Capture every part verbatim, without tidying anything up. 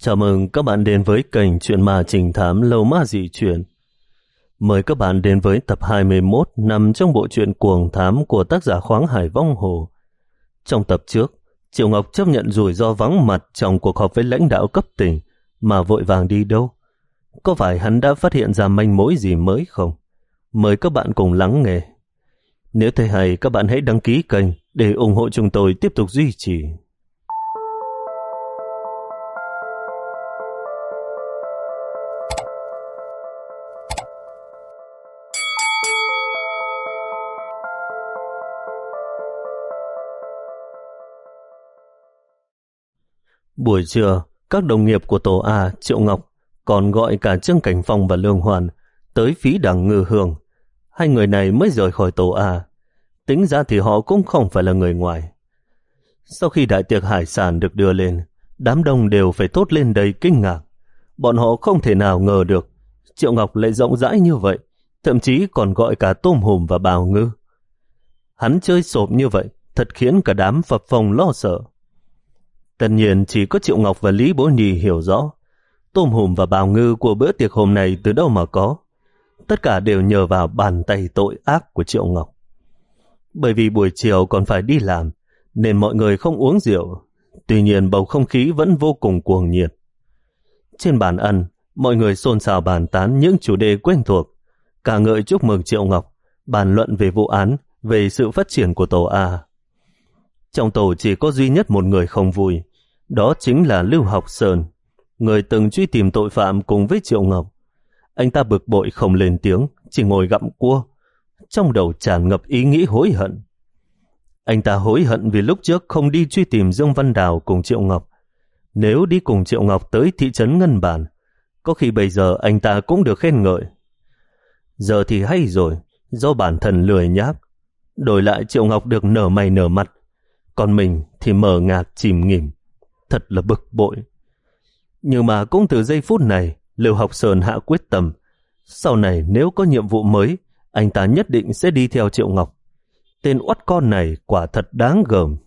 Chào mừng các bạn đến với kênh Chuyện Ma Trình Thám Lâu Ma Dị Chuyện. Mời các bạn đến với tập hai mươi mốt nằm trong bộ truyện Cuồng Thám của tác giả Khoáng Hải Vong Hồ. Trong tập trước, Triệu Ngọc chấp nhận rủi ro vắng mặt trong cuộc họp với lãnh đạo cấp tỉnh mà vội vàng đi đâu. Có phải hắn đã phát hiện ra manh mối gì mới không? Mời các bạn cùng lắng nghe. Nếu thấy hay, các bạn hãy đăng ký kênh để ủng hộ chúng tôi tiếp tục duy trì. Buổi trưa, các đồng nghiệp của tổ A, Triệu Ngọc, còn gọi cả Trương Cảnh Phong và Lương Hoàn tới phí đằng Ngư Hương. Hai người này mới rời khỏi tổ A. Tính ra thì họ cũng không phải là người ngoài. Sau khi đại tiệc hải sản được đưa lên, đám đông đều phải thốt lên đầy kinh ngạc. Bọn họ không thể nào ngờ được Triệu Ngọc lại rộng rãi như vậy, thậm chí còn gọi cả tôm hùm và bào ngư. Hắn chơi xộp như vậy, thật khiến cả đám phập phồng lo sợ. Tất nhiên chỉ có Triệu Ngọc và Lý Bố Nhi hiểu rõ tôm hùm và bào ngư của bữa tiệc hôm nay từ đâu mà có. Tất cả đều nhờ vào bàn tay tội ác của Triệu Ngọc. Bởi vì buổi chiều còn phải đi làm, nên mọi người không uống rượu. Tuy nhiên bầu không khí vẫn vô cùng cuồng nhiệt. Trên bàn ăn, mọi người xôn xao bàn tán những chủ đề quen thuộc, ca ngợi chúc mừng Triệu Ngọc, bàn luận về vụ án, về sự phát triển của tổ A. Trong tổ chỉ có duy nhất một người không vui, đó chính là Lưu Học Sơn, người từng truy tìm tội phạm cùng với Triệu Ngọc. Anh ta bực bội không lên tiếng, chỉ ngồi gặm cua, trong đầu tràn ngập ý nghĩ hối hận. Anh ta hối hận vì lúc trước không đi truy tìm Dương Văn Đào cùng Triệu Ngọc. Nếu đi cùng Triệu Ngọc tới thị trấn Ngân Bản, có khi bây giờ anh ta cũng được khen ngợi. Giờ thì hay rồi, do bản thân lười nhác, đổi lại Triệu Ngọc được nở mày nở mặt, còn mình thì mờ ngạc chìm nghỉm, thật là bực bội. Nhưng mà cũng từ giây phút này, Lưu Học Sơn hạ quyết tâm, sau này nếu có nhiệm vụ mới, anh ta nhất định sẽ đi theo Triệu Ngọc. Tên oắt con này quả thật đáng gờm.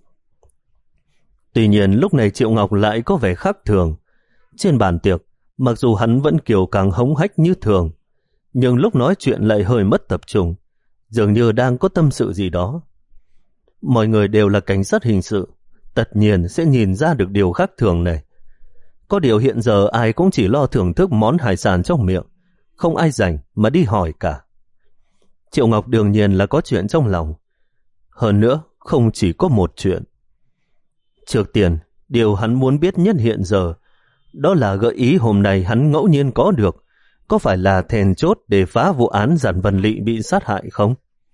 Tuy nhiên lúc này Triệu Ngọc lại có vẻ khác thường. Trên bàn tiệc, mặc dù hắn vẫn kiều càng hống hách như thường, nhưng lúc nói chuyện lại hơi mất tập trung, dường như đang có tâm sự gì đó. Mọi người đều là cảnh sát hình sự, tất nhiên sẽ nhìn ra được điều khác thường này. Có điều hiện giờ ai cũng chỉ lo thưởng thức món hải sản trong miệng, không ai rảnh mà đi hỏi cả. Triệu Ngọc đương nhiên là có chuyện trong lòng. Hơn nữa, không chỉ có một chuyện. Trước tiên, điều hắn muốn biết nhất hiện giờ, đó là gợi ý hôm nay hắn ngẫu nhiên có được, có phải là then chốt để phá vụ án Giản Văn Lị bị sát hại không?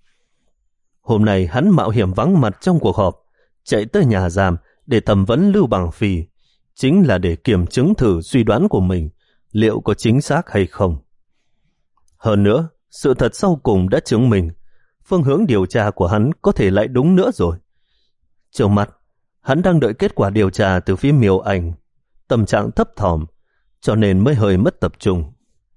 Hôm nay hắn mạo hiểm vắng mặt trong cuộc họp, chạy tới nhà giam để thẩm vấn Lưu Bằng Phi, chính là để kiểm chứng thử suy đoán của mình liệu có chính xác hay không. Hơn nữa, sự thật sau cùng đã chứng minh phương hướng điều tra của hắn có thể lại đúng nữa rồi. Trước mắt, hắn đang đợi kết quả điều tra từ phía Miêu Anh, tâm trạng thấp thỏm, cho nên mới hơi mất tập trung.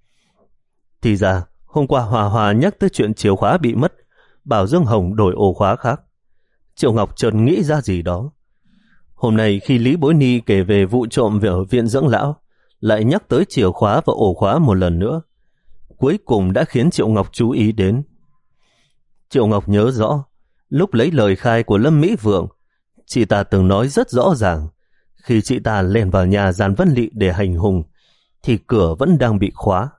Thì ra, hôm qua Hòa Hòa nhắc tới chuyện chìa khóa bị mất, bảo Dương Hồng đổi ổ khóa khác. Triệu Ngọc chợt nghĩ ra gì đó. Hôm nay khi Lý Bối Ni kể về vụ trộm về ở viện dưỡng lão, lại nhắc tới chìa khóa và ổ khóa một lần nữa, cuối cùng đã khiến Triệu Ngọc chú ý đến. Triệu Ngọc nhớ rõ, lúc lấy lời khai của Lâm Mỹ Vượng, chị ta từng nói rất rõ ràng, khi chị ta lên vào nhà Giản Văn Lị để hành hung, thì cửa vẫn đang bị khóa.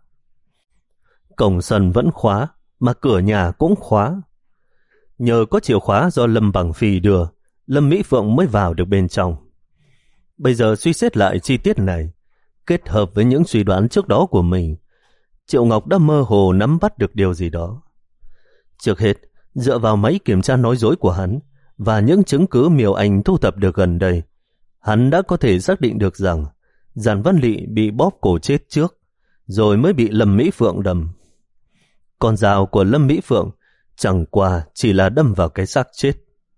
Cổng sân vẫn khóa, mà cửa nhà cũng khóa. Nhờ có chìa khóa do Lâm Bằng Phi đưa, Lâm Mỹ Phượng mới vào được bên trong. Bây giờ suy xét lại chi tiết này, kết hợp với những suy đoán trước đó của mình, Triệu Ngọc đã mơ hồ nắm bắt được điều gì đó. Trước hết, dựa vào máy kiểm tra nói dối của hắn và những chứng cứ Miêu Anh thu thập được gần đây, hắn đã có thể xác định được rằng Giản Văn Lị bị bóp cổ chết trước, rồi mới bị Lâm Mỹ Phượng đâm. Con dao của Lâm Mỹ Phượng chẳng qua chỉ là đâm vào cái xác chết.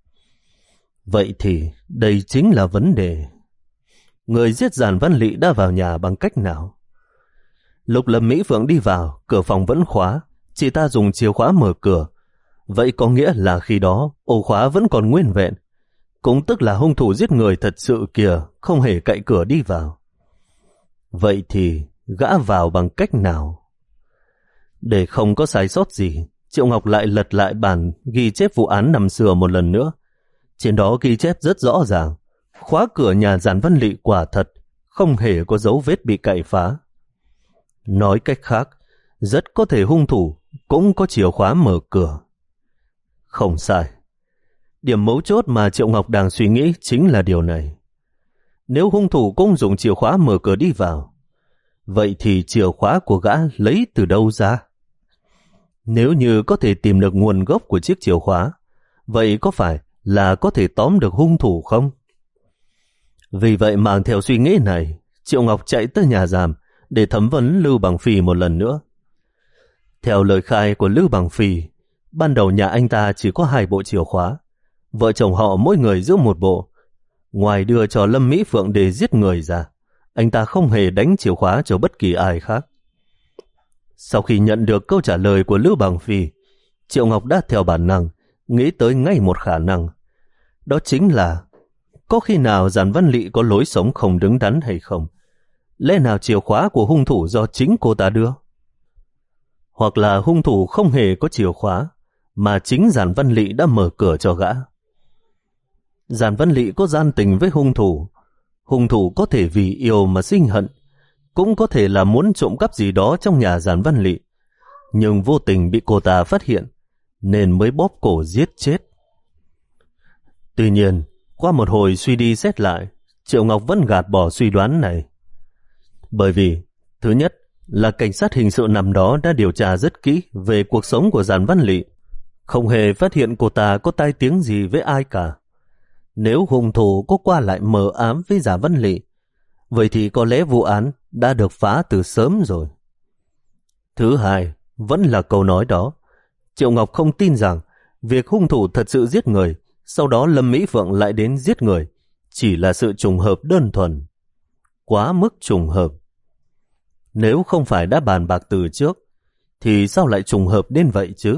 Vậy thì đây chính là vấn đề. Người giết Giản Văn Lị đã vào nhà bằng cách nào? Lúc Lâm Mỹ Phượng đi vào, cửa phòng vẫn khóa, chị ta dùng chìa khóa mở cửa. Vậy có nghĩa là khi đó ổ khóa vẫn còn nguyên vẹn, cũng tức là hung thủ giết người thật sự kìa, không hề cậy cửa đi vào. Vậy thì gã vào bằng cách nào? Để không có sai sót gì, Triệu Ngọc lại lật lại bản ghi chép vụ án năm xưa một lần nữa. Trên đó ghi chép rất rõ ràng, khóa cửa nhà Giản Văn Lị quả thật không hề có dấu vết bị cậy phá. Nói cách khác, rất có thể hung thủ cũng có chìa khóa mở cửa. Không sai. Điểm mấu chốt mà Triệu Ngọc đang suy nghĩ chính là điều này. Nếu hung thủ cũng dùng chìa khóa mở cửa đi vào, vậy thì chìa khóa của gã lấy từ đâu ra? Nếu như có thể tìm được nguồn gốc của chiếc chìa khóa, vậy có phải là có thể tóm được hung thủ không? Vì vậy mang theo suy nghĩ này, Triệu Ngọc chạy tới nhà giam để thẩm vấn Lưu Bằng Phi một lần nữa. Theo lời khai của Lưu Bằng Phi, ban đầu nhà anh ta chỉ có hai bộ chìa khóa, vợ chồng họ mỗi người giữ một bộ. Ngoài đưa cho Lâm Mỹ Phượng để giết người ra, anh ta không hề đánh chìa khóa cho bất kỳ ai khác. Sau khi nhận được câu trả lời của Lưu Bằng Phi, Triệu Ngọc đã theo bản năng nghĩ tới ngay một khả năng. Đó chính là có khi nào Giản Văn Lị có lối sống không đứng đắn hay không? Lẽ nào chìa khóa của hung thủ do chính cô ta đưa? Hoặc là hung thủ không hề có chìa khóa, mà chính Giản Văn Lị đã mở cửa cho gã. Giản Văn Lị có gian tình với hung thủ. Hung thủ có thể vì yêu mà sinh hận, cũng có thể là muốn trộm cắp gì đó trong nhà Giản Văn Lị, nhưng vô tình bị cô ta phát hiện, nên mới bóp cổ giết chết. Tuy nhiên, qua một hồi suy đi xét lại, Triệu Ngọc vẫn gạt bỏ suy đoán này. Bởi vì, thứ nhất là cảnh sát hình sự năm đó đã điều tra rất kỹ về cuộc sống của Giản Văn Lị, không hề phát hiện cô ta có tai tiếng gì với ai cả. Nếu hung thủ có qua lại mờ ám với Giản Văn Lị, vậy thì có lẽ vụ án đã được phá từ sớm rồi. Thứ hai, vẫn là câu nói đó. Triệu Ngọc không tin rằng việc hung thủ thật sự giết người, sau đó Lâm Mỹ Phượng lại đến giết người, chỉ là sự trùng hợp đơn thuần. Quá mức trùng hợp. Nếu không phải đã bàn bạc từ trước, thì sao lại trùng hợp đến vậy chứ?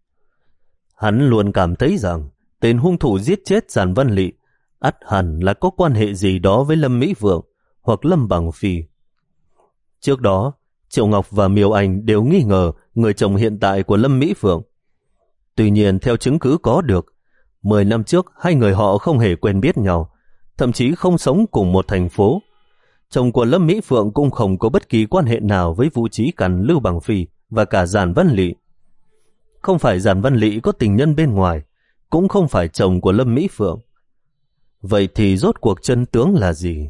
Hắn luôn cảm thấy rằng tên hung thủ giết chết Giản Văn Lị ắt hẳn là có quan hệ gì đó với Lâm Mỹ Phượng hoặc Lâm Bằng Phi. Trước đó, Triệu Ngọc và Miêu Anh đều nghi ngờ người chồng hiện tại của Lâm Mỹ Phượng. Tuy nhiên, theo chứng cứ có được, mười năm trước hai người họ không hề quen biết nhau, thậm chí không sống cùng một thành phố. Chồng của Lâm Mỹ Phượng cũng không có bất kỳ quan hệ nào với Vũ Trí Cằn, Lưu Bằng Phi và cả Giản Văn Lị. Không phải Giản Văn Lị có tình nhân bên ngoài, cũng không phải chồng của Lâm Mỹ Phượng. Vậy thì rốt cuộc chân tướng là gì?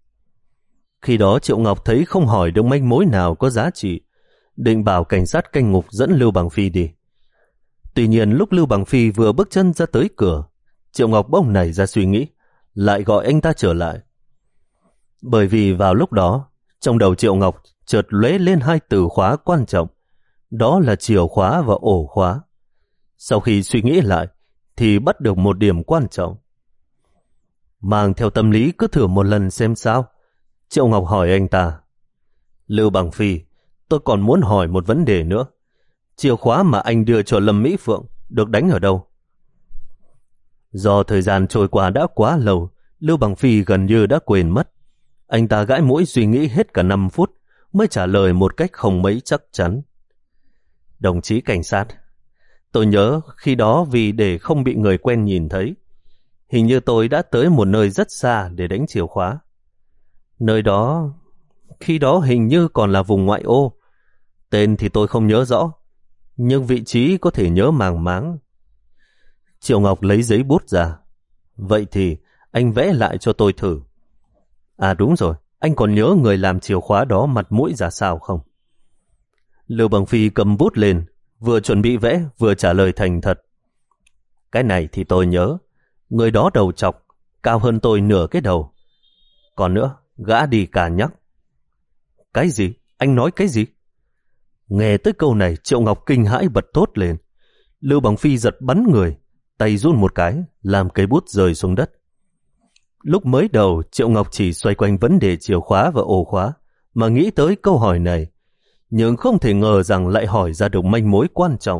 Khi đó Triệu Ngọc thấy không hỏi được manh mối nào có giá trị, định bảo cảnh sát canh ngục dẫn Lưu Bằng Phi đi. Tuy nhiên lúc Lưu Bằng Phi vừa bước chân ra tới cửa, Triệu Ngọc bỗng nảy ra suy nghĩ, lại gọi anh ta trở lại. Bởi vì vào lúc đó, trong đầu Triệu Ngọc chợt lóe lên hai từ khóa quan trọng, đó là chìa khóa và ổ khóa. Sau khi suy nghĩ lại, thì bắt được một điểm quan trọng. Mang theo tâm lý cứ thử một lần xem sao, Triệu Ngọc hỏi anh ta. Lưu Bằng Phi, tôi còn muốn hỏi một vấn đề nữa. Chìa khóa mà anh đưa cho Lâm Mỹ Phượng được đánh ở đâu? Do thời gian trôi qua đã quá lâu, Lưu Bằng Phi gần như đã quên mất. Anh ta gãi mũi suy nghĩ hết cả năm phút mới trả lời một cách không mấy chắc chắn. Đồng chí cảnh sát, tôi nhớ khi đó vì để không bị người quen nhìn thấy, hình như tôi đã tới một nơi rất xa để đánh chìa khóa. Nơi đó, khi đó hình như còn là vùng ngoại ô. Tên thì tôi không nhớ rõ, nhưng vị trí có thể nhớ màng máng. Triệu Ngọc lấy giấy bút ra. Vậy thì anh vẽ lại cho tôi thử. À đúng rồi, anh còn nhớ người làm chìa khóa đó mặt mũi ra sao không? Lưu Bằng Phi cầm bút lên, vừa chuẩn bị vẽ vừa trả lời thành thật. Cái này thì tôi nhớ. Người đó đầu trọc, cao hơn tôi nửa cái đầu. Còn nữa, gã đi cả nhắc. Cái gì? Anh nói cái gì? Nghe tới câu này, Triệu Ngọc kinh hãi bật thốt lên. Lưu Bằng Phi giật bắn người, tay run một cái, làm cây bút rơi xuống đất. Lúc mới đầu, Triệu Ngọc chỉ xoay quanh vấn đề chìa khóa và ổ khóa, mà nghĩ tới câu hỏi này, nhưng không thể ngờ rằng lại hỏi ra được manh mối quan trọng.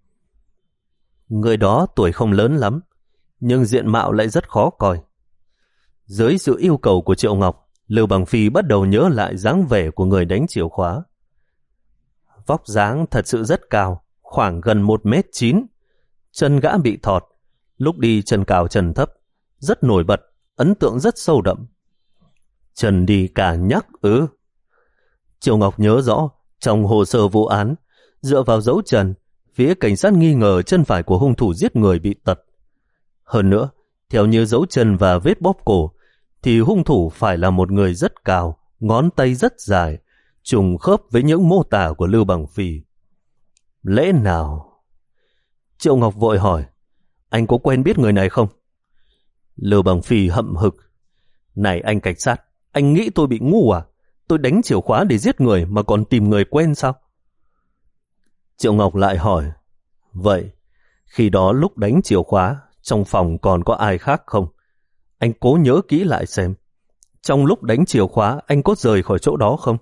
Người đó tuổi không lớn lắm, nhưng diện mạo lại rất khó coi. Dưới sự yêu cầu của Triệu Ngọc, Lưu Bằng Phi bắt đầu nhớ lại dáng vẻ của người đánh chìa khóa. Vóc dáng thật sự rất cao, khoảng gần một mét chín. Chân gã bị thọt, lúc đi chân cao chân thấp, rất nổi bật, ấn tượng rất sâu đậm. Chân đi cả nhắc ư? Triệu Ngọc nhớ rõ, trong hồ sơ vụ án, dựa vào dấu chân, phía cảnh sát nghi ngờ chân phải của hung thủ giết người bị tật. Hơn nữa, theo như dấu chân và vết bóp cổ, thì hung thủ phải là một người rất cao, ngón tay rất dài, trùng khớp với những mô tả của Lưu Bằng Phi. Lẽ nào? Triệu Ngọc vội hỏi, anh có quen biết người này không? Lưu Bằng Phi hậm hực, này anh cảnh sát, anh nghĩ tôi bị ngu à? Tôi đánh chìa khóa để giết người mà còn tìm người quen sao? Triệu Ngọc lại hỏi, vậy khi đó lúc đánh chìa khóa, trong phòng còn có ai khác không? Anh cố nhớ kỹ lại xem. Trong lúc đánh chìa khóa, anh có rời khỏi chỗ đó không?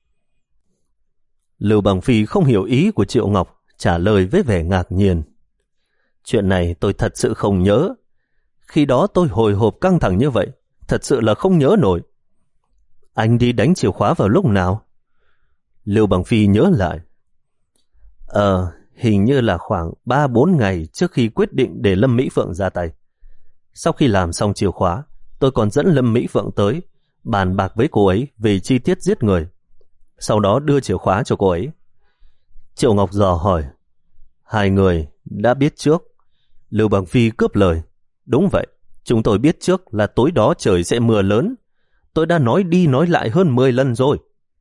Lưu Bằng Phi không hiểu ý của Triệu Ngọc, trả lời với vẻ ngạc nhiên. Chuyện này tôi thật sự không nhớ. Khi đó tôi hồi hộp căng thẳng như vậy, thật sự là không nhớ nổi. Anh đi đánh chìa khóa vào lúc nào? Lưu Bằng Phi nhớ lại. Ờ, hình như là khoảng ba bốn ngày trước khi quyết định để Lâm Mỹ Phượng ra tay. Sau khi làm xong chìa khóa, tôi còn dẫn Lâm Mỹ Phượng tới, bàn bạc với cô ấy về chi tiết giết người. Sau đó đưa chìa khóa cho cô ấy. Triệu Ngọc dò hỏi, hai người đã biết trước? Lưu Bằng Phi cướp lời, đúng vậy, chúng tôi biết trước là tối đó trời sẽ mưa lớn. Tôi đã nói đi nói lại hơn mười lần rồi.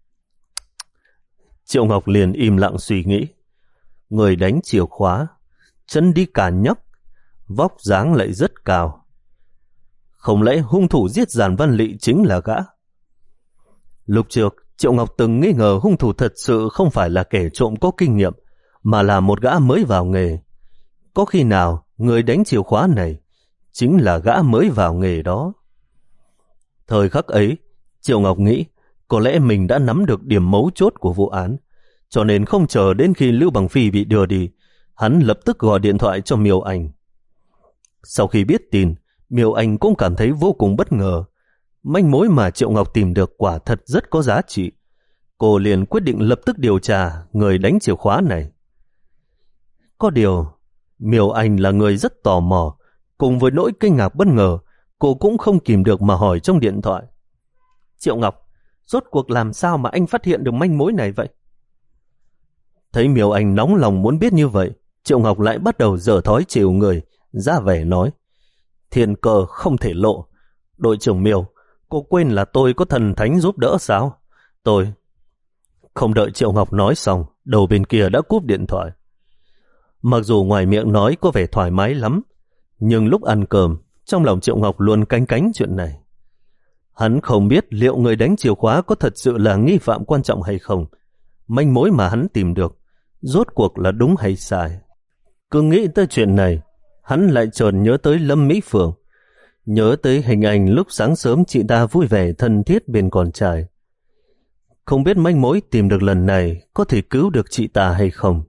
Triệu Ngọc liền im lặng suy nghĩ. Người đánh chìa khóa, chân đi cả nhấc, vóc dáng lại rất cao. Không lẽ hung thủ giết Giản Văn Lị chính là gã? Lúc trước, Triệu Ngọc từng nghi ngờ hung thủ thật sự không phải là kẻ trộm có kinh nghiệm, mà là một gã mới vào nghề. Có khi nào người đánh chìa khóa này chính là gã mới vào nghề đó? Thời khắc ấy, Triệu Ngọc nghĩ có lẽ mình đã nắm được điểm mấu chốt của vụ án, cho nên không chờ đến khi Lưu Bằng Phi bị đưa đi, hắn lập tức gọi điện thoại cho Miêu Anh. Sau khi biết tin, Miêu Anh cũng cảm thấy vô cùng bất ngờ. Manh mối mà Triệu Ngọc tìm được quả thật rất có giá trị. Cô liền quyết định lập tức điều tra người đánh chìa khóa này. Có điều, Miêu Anh là người rất tò mò, cùng với nỗi kinh ngạc bất ngờ, cô cũng không kìm được mà hỏi trong điện thoại. Triệu Ngọc, rốt cuộc làm sao mà anh phát hiện được manh mối này vậy? Thấy Miêu Anh nóng lòng muốn biết như vậy, Triệu Ngọc lại bắt đầu dở thói chịu người, ra vẻ nói. Thiên cơ không thể lộ. Đội trưởng Miêu, cô quên là tôi có thần thánh giúp đỡ sao? Tôi... Không đợi Triệu Ngọc nói xong, đầu bên kia đã cúp điện thoại. Mặc dù ngoài miệng nói có vẻ thoải mái lắm, nhưng lúc ăn cơm, trong lòng Triệu Ngọc luôn canh cánh chuyện này. Hắn không biết liệu người đánh chìa khóa có thật sự là nghi phạm quan trọng hay không. Manh mối mà hắn tìm được, rốt cuộc là đúng hay sai. Cứ nghĩ tới chuyện này, hắn lại chợt nhớ tới Lâm Mỹ Phượng, nhớ tới hình ảnh lúc sáng sớm chị ta vui vẻ thân thiết bên con trai. Không biết manh mối tìm được lần này có thể cứu được chị ta hay không.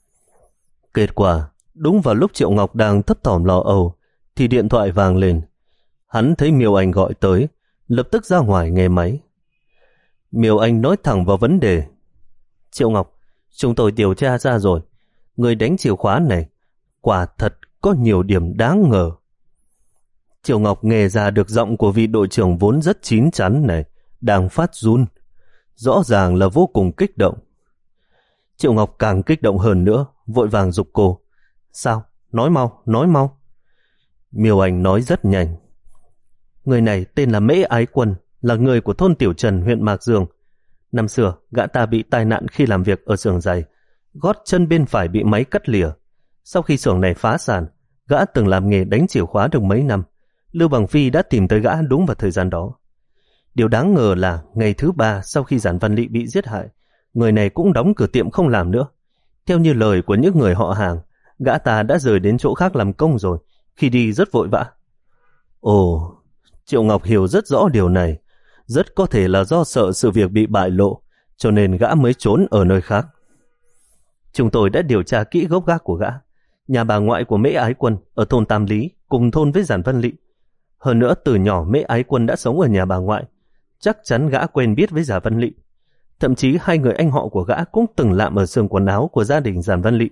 Kết quả, đúng vào lúc Triệu Ngọc đang thấp thỏm lo âu, thì điện thoại vang lên. Hắn thấy Miêu Anh gọi tới, lập tức ra ngoài nghe máy. Miêu Anh nói thẳng vào vấn đề. Triệu Ngọc, chúng tôi điều tra ra rồi. Người đánh chìa khóa này quả thật có nhiều điểm đáng ngờ. Triệu Ngọc nghe ra được giọng của vị đội trưởng vốn rất chín chắn này đang phát run, rõ ràng là vô cùng kích động. Triệu Ngọc càng kích động hơn nữa, vội vàng giục cô. Sao? Nói mau, nói mau. Miêu Anh nói rất nhanh. Người này tên là Mễ Ái Quân, là người của thôn Tiểu Trần, huyện Mạc Dương. Năm xưa, gã ta bị tai nạn khi làm việc ở xưởng giày, gót chân bên phải bị máy cắt lìa. Sau khi xưởng này phá sản, gã từng làm nghề đánh chìa khóa được mấy năm. Lưu Bằng Phi đã tìm tới gã đúng vào thời gian đó. Điều đáng ngờ là ngày thứ ba sau khi Giản Văn Lị bị giết hại, người này cũng đóng cửa tiệm không làm nữa. Theo như lời của những người họ hàng, gã ta đã rời đến chỗ khác làm công rồi, khi đi rất vội vã. Ồ, Triệu Ngọc hiểu rất rõ điều này. Rất có thể là do sợ sự việc bị bại lộ, cho nên gã mới trốn ở nơi khác. Chúng tôi đã điều tra kỹ gốc gác của gã. Nhà bà ngoại của Mễ Ái Quân ở thôn Tam Lý, cùng thôn với Giản Văn Lị. Hơn nữa từ nhỏ Mễ Ái Quân đã sống ở nhà bà ngoại. chắc chắn gã quen biết với Giản Văn Lị. Thậm chí hai người anh họ của gã cũng từng làm ở xưởng quần áo của gia đình Giản Văn Lị.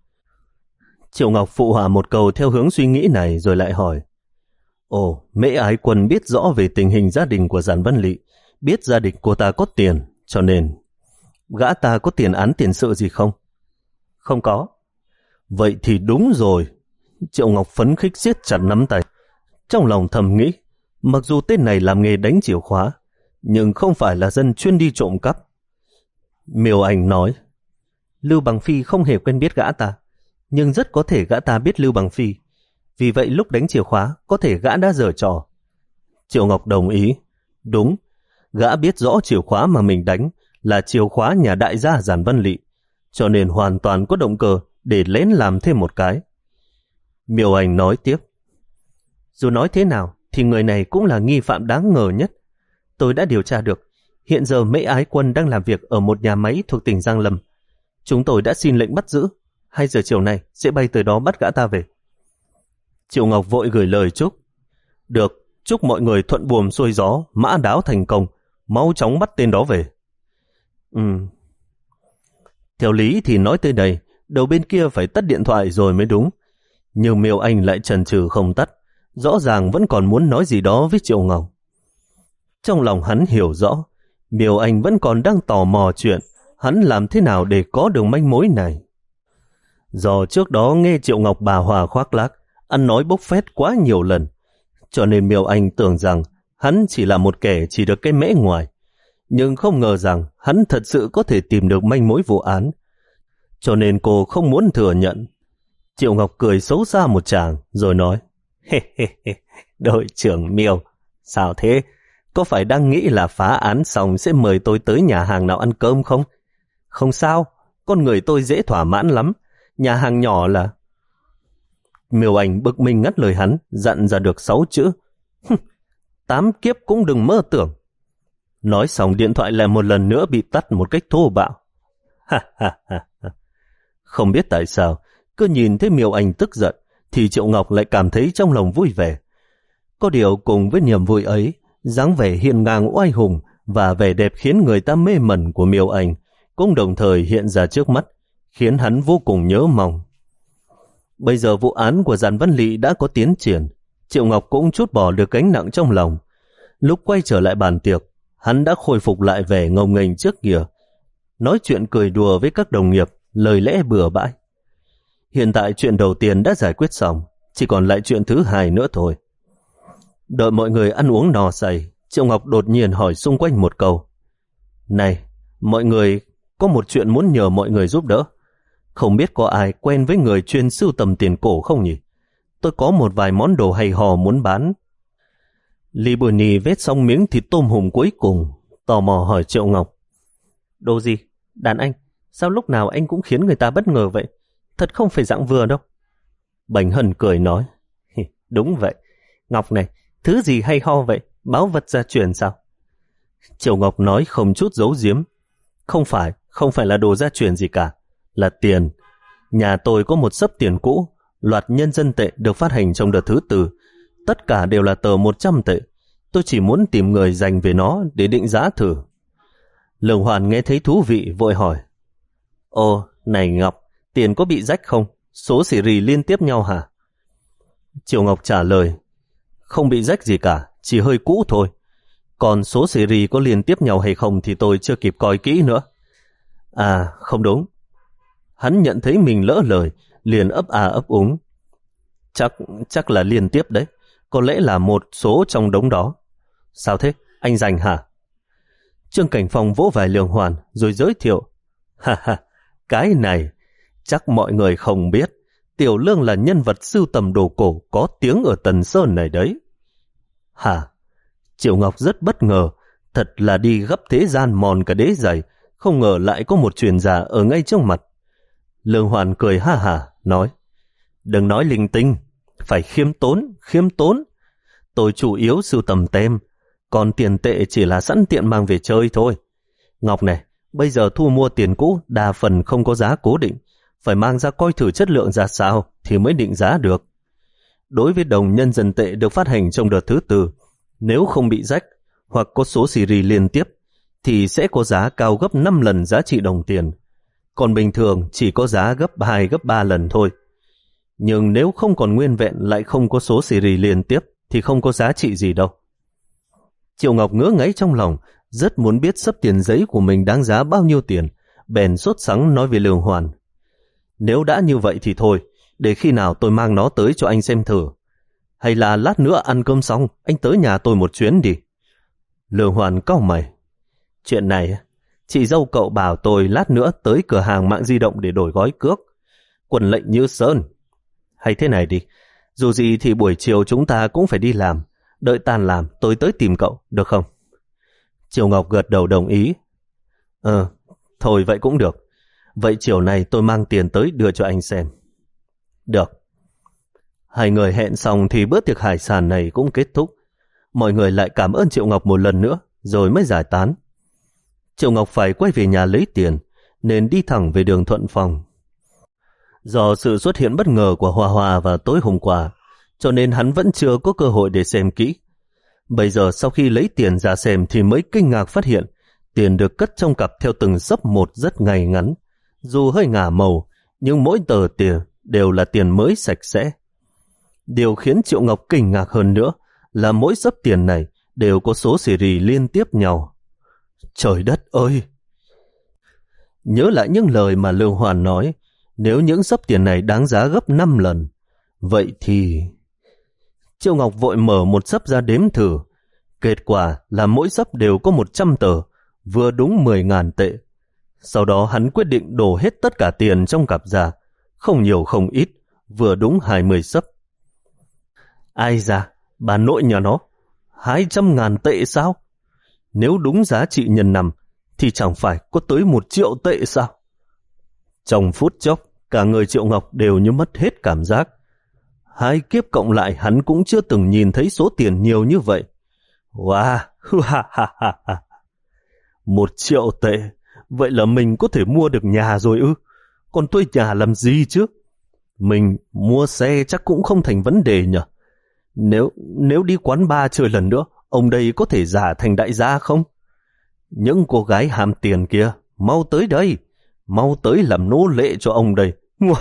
Triệu Ngọc phụ họa một câu theo hướng suy nghĩ này rồi lại hỏi. Ồ, Mễ Ái Quân biết rõ về tình hình gia đình của Giản Văn Lị, biết gia đình cô ta có tiền, cho nên... Gã ta có tiền án tiền sự gì không? Không có. Vậy thì đúng rồi. Triệu Ngọc phấn khích siết chặt nắm tay. Trong lòng thầm nghĩ, mặc dù tên này làm nghề đánh chìa khóa, nhưng không phải là dân chuyên đi trộm cắp. Miêu Anh nói, Lưu Bằng Phi không hề quen biết gã ta, nhưng rất có thể gã ta biết Lưu Bằng Phi. Vì vậy lúc đánh chìa khóa, có thể gã đã giở trò. Triệu Ngọc đồng ý. Đúng, gã biết rõ chìa khóa mà mình đánh là chìa khóa nhà đại gia Giản Văn Lị, cho nên hoàn toàn có động cơ để lén làm thêm một cái. Miêu Anh nói tiếp, dù nói thế nào thì người này cũng là nghi phạm đáng ngờ nhất. Tôi đã điều tra được, hiện giờ Mễ Ái Quân đang làm việc ở một nhà máy thuộc tỉnh Giang Lâm. Chúng tôi đã xin lệnh bắt giữ, hai giờ chiều nay sẽ bay tới đó bắt gã ta về. Triệu Ngọc vội gửi lời chúc. Được, chúc mọi người thuận buồm xuôi gió, mã đáo thành công, mau chóng bắt tên đó về. Ừ. Theo lý thì nói tới đây, đầu bên kia phải tắt điện thoại rồi mới đúng. Nhưng Miêu Anh lại chần chừ không tắt, rõ ràng vẫn còn muốn nói gì đó với Triệu Ngọc. Trong lòng hắn hiểu rõ, Miêu Anh vẫn còn đang tò mò chuyện hắn làm thế nào để có được manh mối này. Do trước đó nghe Triệu Ngọc bà Hòa khoác lác, ăn nói bốc phét quá nhiều lần, cho nên Miêu Anh tưởng rằng hắn chỉ là một kẻ chỉ được cái mẽ ngoài, nhưng không ngờ rằng hắn thật sự có thể tìm được manh mối vụ án, cho nên cô không muốn thừa nhận. Triệu Ngọc cười xấu xa một tràng rồi nói, Hê hê hê, đội trưởng Miêu, sao thế? Có phải đang nghĩ là phá án xong sẽ mời tôi tới nhà hàng nào ăn cơm không? Không sao, con người tôi dễ thỏa mãn lắm, nhà hàng nhỏ là... Miêu Anh bực mình ngắt lời hắn, dặn ra được sáu chữ. Tám kiếp cũng đừng mơ tưởng. Nói xong điện thoại lại một lần nữa bị tắt một cách thô bạo. Ha ha ha. Không biết tại sao, cứ nhìn thấy Miêu Anh tức giận, thì Triệu Ngọc lại cảm thấy trong lòng vui vẻ. Có điều cùng với niềm vui ấy, dáng vẻ hiên ngang oai hùng và vẻ đẹp khiến người ta mê mẩn của Miêu Anh cũng đồng thời hiện ra trước mắt, khiến hắn vô cùng nhớ mong. Bây giờ vụ án của Giản Văn Lị đã có tiến triển, Triệu Ngọc cũng trút bỏ được gánh nặng trong lòng. Lúc quay trở lại bàn tiệc, hắn đã khôi phục lại vẻ ngông nghênh trước kia, nói chuyện cười đùa với các đồng nghiệp, lời lẽ bừa bãi. Hiện tại chuyện đầu tiên đã giải quyết xong, chỉ còn lại chuyện thứ hai nữa thôi. Đợi mọi người ăn uống no say, Triệu Ngọc đột nhiên hỏi xung quanh một câu. Này, mọi người có một chuyện muốn nhờ mọi người giúp đỡ. Không biết có ai quen với người chuyên sưu tầm tiền cổ không nhỉ? Tôi có một vài món đồ hay hò muốn bán. Lý Bùi Nhi vết xong miếng thịt tôm hùm cuối cùng, tò mò hỏi Triệu Ngọc. Đồ gì? Đàn anh, sao lúc nào anh cũng khiến người ta bất ngờ vậy? Thật không phải dạng vừa đâu. Bành Hân cười nói. Đúng vậy. Ngọc này, thứ gì hay ho vậy? Báu vật gia truyền sao? Triệu Ngọc nói không chút giấu giếm. Không phải, không phải là đồ gia truyền gì cả. Là tiền. Nhà tôi có một xấp tiền cũ, loạt nhân dân tệ được phát hành trong đợt thứ tư. Tất cả đều là tờ một trăm tệ. Tôi chỉ muốn tìm người dành về nó để định giá thử. Lương Hoàn nghe thấy thú vị vội hỏi. Ồ, này Ngọc, tiền có bị rách không? Số xì rì liên tiếp nhau hả? Triệu Ngọc trả lời. Không bị rách gì cả, chỉ hơi cũ thôi. Còn số xì rì có liên tiếp nhau hay không thì tôi chưa kịp coi kỹ nữa. À, không đúng. Hắn nhận thấy mình lỡ lời, liền ấp à ấp úng. Chắc, chắc là liên tiếp đấy. Có lẽ là một số trong đống đó. Sao thế? Anh rành hả? Trương Cảnh Phong vỗ vai Lương Hoàn rồi giới thiệu. Ha ha, cái này chắc mọi người không biết. Tiểu Lương là nhân vật sưu tầm đồ cổ có tiếng ở Tần Sơn này đấy. Hả? Triệu Ngọc rất bất ngờ. Thật là đi gấp thế gian mòn cả đế giày. Không ngờ lại có một truyền giả ở ngay trước mặt. Lương Hoàn cười ha hả, nói. Đừng nói linh tinh, phải khiêm tốn, khiêm tốn. Tôi chủ yếu sưu tầm tem, còn tiền tệ chỉ là sẵn tiện mang về chơi thôi. Ngọc này, bây giờ thu mua tiền cũ đa phần không có giá cố định, phải mang ra coi thử chất lượng ra sao thì mới định giá được. Đối với đồng nhân dân tệ được phát hành trong đợt thứ tư, nếu không bị rách, hoặc có số series liên tiếp thì sẽ có giá cao gấp năm lần giá trị đồng tiền. Còn bình thường chỉ có giá gấp hai, gấp ba lần thôi. Nhưng nếu không còn nguyên vẹn lại không có số series liên tiếp thì không có giá trị gì đâu. Triệu Ngọc ngỡ ngáy trong lòng, rất muốn biết xấp tiền giấy của mình đáng giá bao nhiêu tiền, bèn sốt sắng nói với Lương Hoàn. Nếu đã như vậy thì thôi, để khi nào tôi mang nó tới cho anh xem thử. Hay là lát nữa ăn cơm xong, anh tới nhà tôi một chuyến đi. Lương Hoàn cau mày. Chuyện này, chị dâu cậu bảo tôi lát nữa tới cửa hàng mạng di động để đổi gói cước. Quần lệnh như sơn. Hay thế này đi, dù gì thì buổi chiều chúng ta cũng phải đi làm. Đợi tan làm tôi tới tìm cậu, được không? Triều Ngọc gật đầu đồng ý. Ờ, thôi vậy cũng được. Vậy chiều nay tôi mang tiền tới đưa cho anh xem. Được. Hai người hẹn xong thì bữa tiệc hải sản này cũng kết thúc. Mọi người lại cảm ơn Triệu Ngọc một lần nữa, rồi mới giải tán. Triệu Ngọc phải quay về nhà lấy tiền, nên đi thẳng về đường Thuận Phong. Do sự xuất hiện bất ngờ của Hoa Hoa vào tối hôm qua, cho nên hắn vẫn chưa có cơ hội để xem kỹ. Bây giờ sau khi lấy tiền ra xem thì mới kinh ngạc phát hiện tiền được cất trong cặp theo từng xấp một rất ngay ngắn. Dù hơi ngả màu, nhưng mỗi tờ tiền đều là tiền mới sạch sẽ. Điều khiến Triệu Ngọc kinh ngạc hơn nữa là mỗi xấp tiền này đều có số series liên tiếp nhau. Trời đất ơi! Nhớ lại những lời mà Lương Hoàn nói, nếu những xấp tiền này đáng giá gấp năm lần, vậy thì... Triệu Ngọc vội mở một xấp ra đếm thử. Kết quả là mỗi xấp đều có một trăm tờ, vừa đúng mười ngàn tệ. Sau đó hắn quyết định đổ hết tất cả tiền trong cặp ra, không nhiều không ít, vừa đúng hai mươi xấp. Ai da, bà nội nhà nó, hai trăm ngàn tệ sao? Nếu đúng giá trị nhân năm, thì chẳng phải có tới một triệu tệ sao? Trong phút chốc, cả người Triệu Ngọc đều như mất hết cảm giác. Hai kiếp cộng lại hắn cũng chưa từng nhìn thấy số tiền nhiều như vậy. Wow, ha ha ha ha. Một triệu tệ, vậy là mình có thể mua được nhà rồi ư? Còn thuê nhà làm gì chứ? Mình mua xe chắc cũng không thành vấn đề nhỉ? Nếu, nếu đi quán bar chơi lần nữa, ông đây có thể giả thành đại gia không? Những cô gái ham tiền kia, mau tới đây, mau tới làm nô lệ cho ông đây.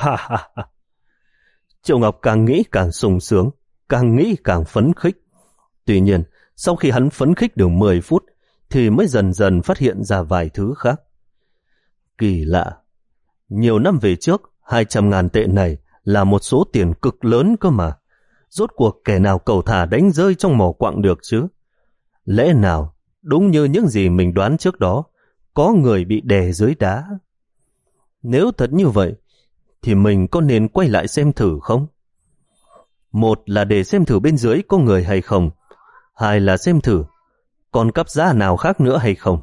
Triệu Ngọc càng nghĩ càng sung sướng, càng nghĩ càng phấn khích. Tuy nhiên, sau khi hắn phấn khích được mười phút, thì mới dần dần phát hiện ra vài thứ khác. Kỳ lạ, nhiều năm về trước, hai trăm ngàn tệ này là một số tiền cực lớn cơ mà. Rốt cuộc kẻ nào cầu thả đánh rơi trong mỏ quặng được chứ? Lẽ nào, đúng như những gì mình đoán trước đó, có người bị đè dưới đá? Nếu thật như vậy, thì mình có nên quay lại xem thử không? Một là để xem thử bên dưới có người hay không, hai là xem thử còn cắp giá nào khác nữa hay không.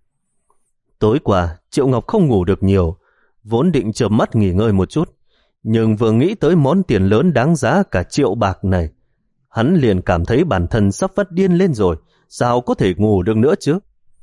Tối qua, Triệu Ngọc không ngủ được nhiều, vốn định chợp mắt nghỉ ngơi một chút, nhưng vừa nghĩ tới món tiền lớn đáng giá cả triệu bạc này, hắn liền cảm thấy bản thân sắp phát điên lên rồi, sao có thể ngủ được nữa chứ?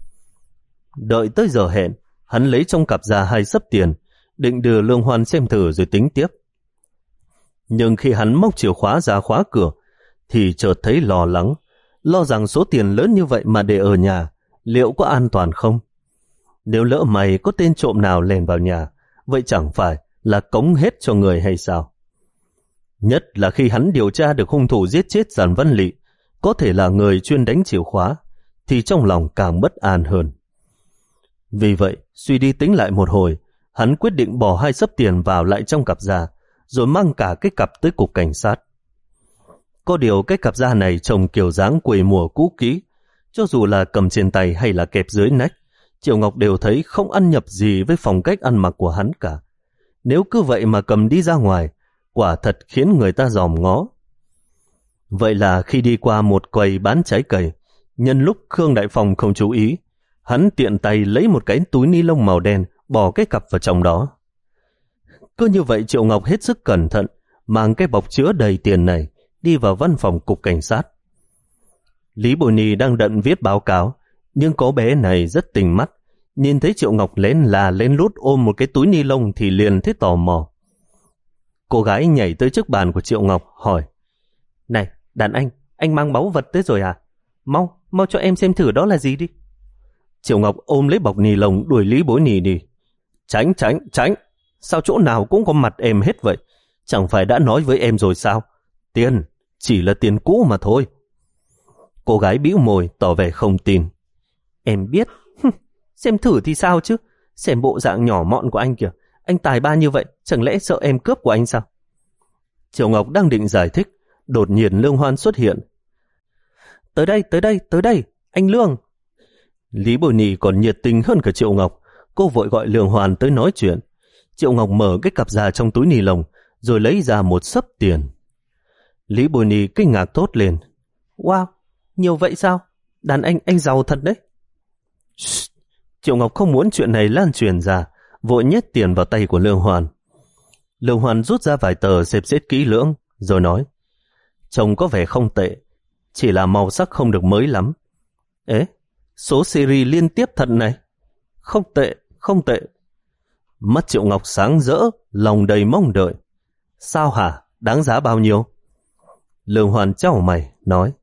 Đợi tới giờ hẹn, hắn lấy trong cặp ra hai xấp tiền, định đưa Lương Hoan xem thử rồi tính tiếp. Nhưng khi hắn móc chìa khóa ra khóa cửa, thì chợt thấy lo lắng, lo rằng số tiền lớn như vậy mà để ở nhà, liệu có an toàn không? Nếu lỡ mày có tên trộm nào lèn vào nhà, vậy chẳng phải là cống hết cho người hay sao? Nhất là khi hắn điều tra được hung thủ giết chết Giản Văn Lị, có thể là người chuyên đánh chìa khóa, thì trong lòng càng bất an hơn. Vì vậy, suy đi tính lại một hồi, hắn quyết định bỏ hai xấp tiền vào lại trong cặp da, rồi mang cả cái cặp tới cục cảnh sát. Có điều cái cặp da này trông kiểu dáng quê mùa cũ kỹ, cho dù là cầm trên tay hay là kẹp dưới nách, Triệu Ngọc đều thấy không ăn nhập gì với phong cách ăn mặc của hắn cả. Nếu cứ vậy mà cầm đi ra ngoài, quả thật khiến người ta dòm ngó. Vậy là khi đi qua một quầy bán trái cây, nhân lúc Khương Đại Phong không chú ý, hắn tiện tay lấy một cái túi ni lông màu đen, bỏ cái cặp vào trong đó. Cứ như vậy Triệu Ngọc hết sức cẩn thận, mang cái bọc chứa đầy tiền này, đi vào văn phòng cục cảnh sát. Lý Bồi Nhi đang đận viết báo cáo, nhưng có bé này rất tình mắt, nhìn thấy Triệu Ngọc lén là lén lút ôm một cái túi ni lông thì liền thấy tò mò. Cô gái nhảy tới trước bàn của Triệu Ngọc hỏi: Này, đàn anh, anh mang báu vật tới rồi à? Mau, mau cho em xem thử đó là gì đi. Triệu Ngọc ôm lấy bọc ni lông đuổi Lý Bối Nì đi. Tránh, tránh, tránh. Sao chỗ nào cũng có mặt em hết vậy? Chẳng phải đã nói với em rồi sao? Tiền, chỉ là tiền cũ mà thôi. Cô gái bĩu môi tỏ vẻ không tin. Em biết. Xem thử thì sao chứ? Xem bộ dạng nhỏ mọn của anh kìa. Anh tài ba như vậy, chẳng lẽ sợ em cướp của anh sao? Triệu Ngọc đang định giải thích, đột nhiên Lương Hoan xuất hiện. Tới đây, tới đây, tới đây, anh Lương. Lý Bồi Nì còn nhiệt tình hơn cả Triệu Ngọc. Cô vội gọi Lương Hoan tới nói chuyện. Triệu Ngọc mở cái cặp da trong túi ni lông, rồi lấy ra một xấp tiền. Lý Bồi Nì kinh ngạc thốt lên. Wow, nhiều vậy sao? Đàn anh, anh giàu thật đấy. Shh. Triệu Ngọc không muốn chuyện này lan truyền ra, vội nhét tiền vào tay của Lương Hoan. Lương Hoan rút ra vài tờ xếp xếp kỹ lưỡng, rồi nói. Trông có vẻ không tệ, chỉ là màu sắc không được mới lắm. Ế, số series liên tiếp thật này. Không tệ, không tệ. Mắt Triệu Ngọc sáng rỡ, lòng đầy mong đợi. Sao hả? Đáng giá bao nhiêu? Lương Hoan chau mày, nói.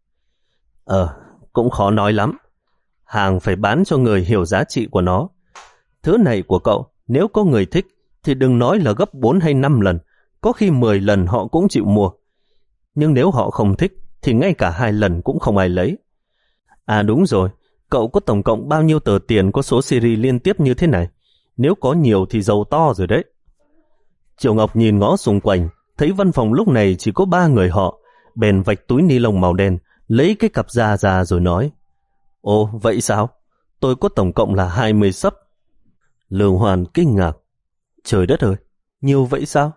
Ờ, cũng khó nói lắm. Hàng phải bán cho người hiểu giá trị của nó. Thứ này của cậu, nếu có người thích, thì đừng nói là gấp bốn hay năm lần, có khi mười lần họ cũng chịu mua. Nhưng nếu họ không thích, thì ngay cả hai lần cũng không ai lấy. À đúng rồi, cậu có tổng cộng bao nhiêu tờ tiền có số series liên tiếp như thế này? Nếu có nhiều thì giàu to rồi đấy. Triệu Ngọc nhìn ngó xung quanh, thấy văn phòng lúc này chỉ có ba người họ, bèn vạch túi ni lông màu đen, lấy cái cặp da ra rồi nói. Ồ, vậy sao? Tôi có tổng cộng là hai mươi sấp. Lương Hoan kinh ngạc. Trời đất ơi, nhiều vậy sao?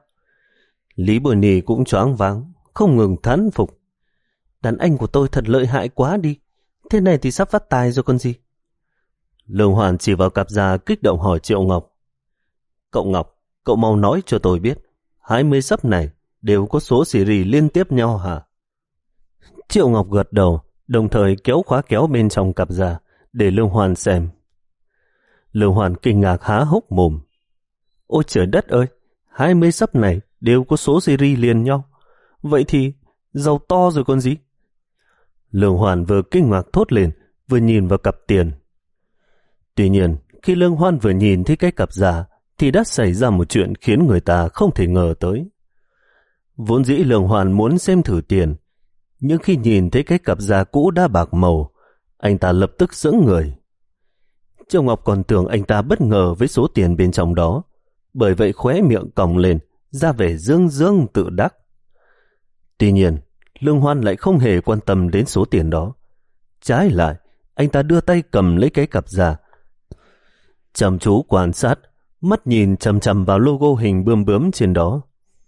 Lý Bồi Nì cũng choáng váng, không ngừng thán phục. Đàn anh của tôi thật lợi hại quá đi. Thế này thì sắp phát tài rồi còn gì. Lương Hoan chỉ vào cặp da kích động hỏi Triệu Ngọc. Cậu Ngọc, cậu mau nói cho tôi biết, hai mươi sấp này đều có số series liên tiếp nhau hả? Triệu Ngọc gật đầu, đồng thời kéo khóa kéo bên trong cặp da để Lương Hoan xem. Lương Hoan kinh ngạc há hốc mồm. Ôi trời đất ơi, hai mươi sấp này đều có số series liền nhau. Vậy thì giàu to rồi còn gì? Lương Hoan vừa kinh ngạc thốt lên, vừa nhìn vào cặp tiền. Tuy nhiên, khi Lương Hoan vừa nhìn thấy cái cặp da, thì đã xảy ra một chuyện khiến người ta không thể ngờ tới. Vốn dĩ Lương Hoan muốn xem thử tiền, nhưng khi nhìn thấy cái cặp da cũ đã bạc màu, anh ta lập tức sững người. Triệu Ngọc còn tưởng anh ta bất ngờ với số tiền bên trong đó, bởi vậy khóe miệng cong lên, ra vẻ dương dương tự đắc. Tuy nhiên, Lương Hoan lại không hề quan tâm đến số tiền đó. Trái lại, anh ta đưa tay cầm lấy cái cặp da, chăm chú quan sát, mắt nhìn chằm chằm vào logo hình bươm bướm trên đó.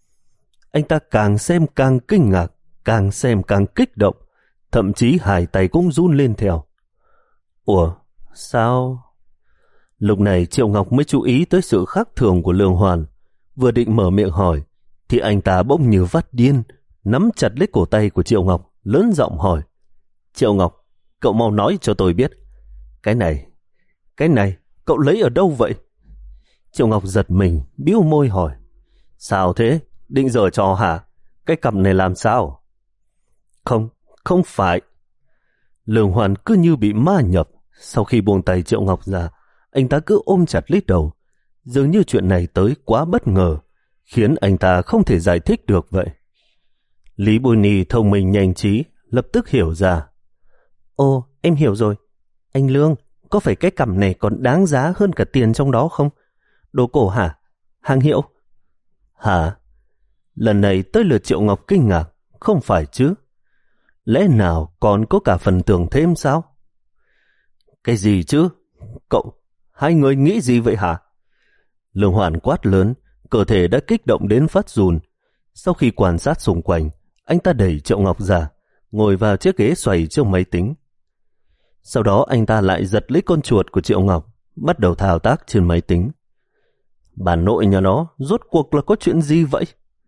Anh ta càng xem càng kinh ngạc, càng xem càng kích động, thậm chí hai tay cũng run lên theo. Ủa, sao? Lúc này Triệu Ngọc mới chú ý tới sự khác thường của Lương Hoan. Vừa định mở miệng hỏi, thì anh ta bỗng như phát điên, nắm chặt lấy cổ tay của Triệu Ngọc, lớn giọng hỏi. Triệu Ngọc, cậu mau nói cho tôi biết. Cái này, cái này, cậu lấy ở đâu vậy? Triệu Ngọc giật mình, bĩu môi hỏi. Sao thế? Định giở trò hả? Cái cặp này làm sao? Không, không phải. Lương Hoan cứ như bị ma nhập. Sau khi buông tay Triệu Ngọc ra, anh ta cứ ôm chặt lấy đầu. Dường như chuyện này tới quá bất ngờ, khiến anh ta không thể giải thích được vậy. Lý Bồi Nì thông minh nhanh trí, lập tức hiểu ra. Ồ, em hiểu rồi. Anh Lương, có phải cái cặp này còn đáng giá hơn cả tiền trong đó không? Đồ cổ hả? Hàng hiệu? Hả? Lần này tới lượt Triệu Ngọc kinh ngạc. Không phải chứ? Lẽ nào còn có cả phần thưởng thêm sao? Cái gì chứ? Cậu, hai người nghĩ gì vậy hả? Lương Hoan quát lớn, cơ thể đã kích động đến phát run. Sau khi quan sát xung quanh, anh ta đẩy Triệu Ngọc ra, ngồi vào chiếc ghế xoay trước máy tính. Sau đó anh ta lại giật lấy con chuột của Triệu Ngọc, bắt đầu thao tác trên máy tính. Bà nội nhà nó, rốt cuộc là có chuyện gì vậy?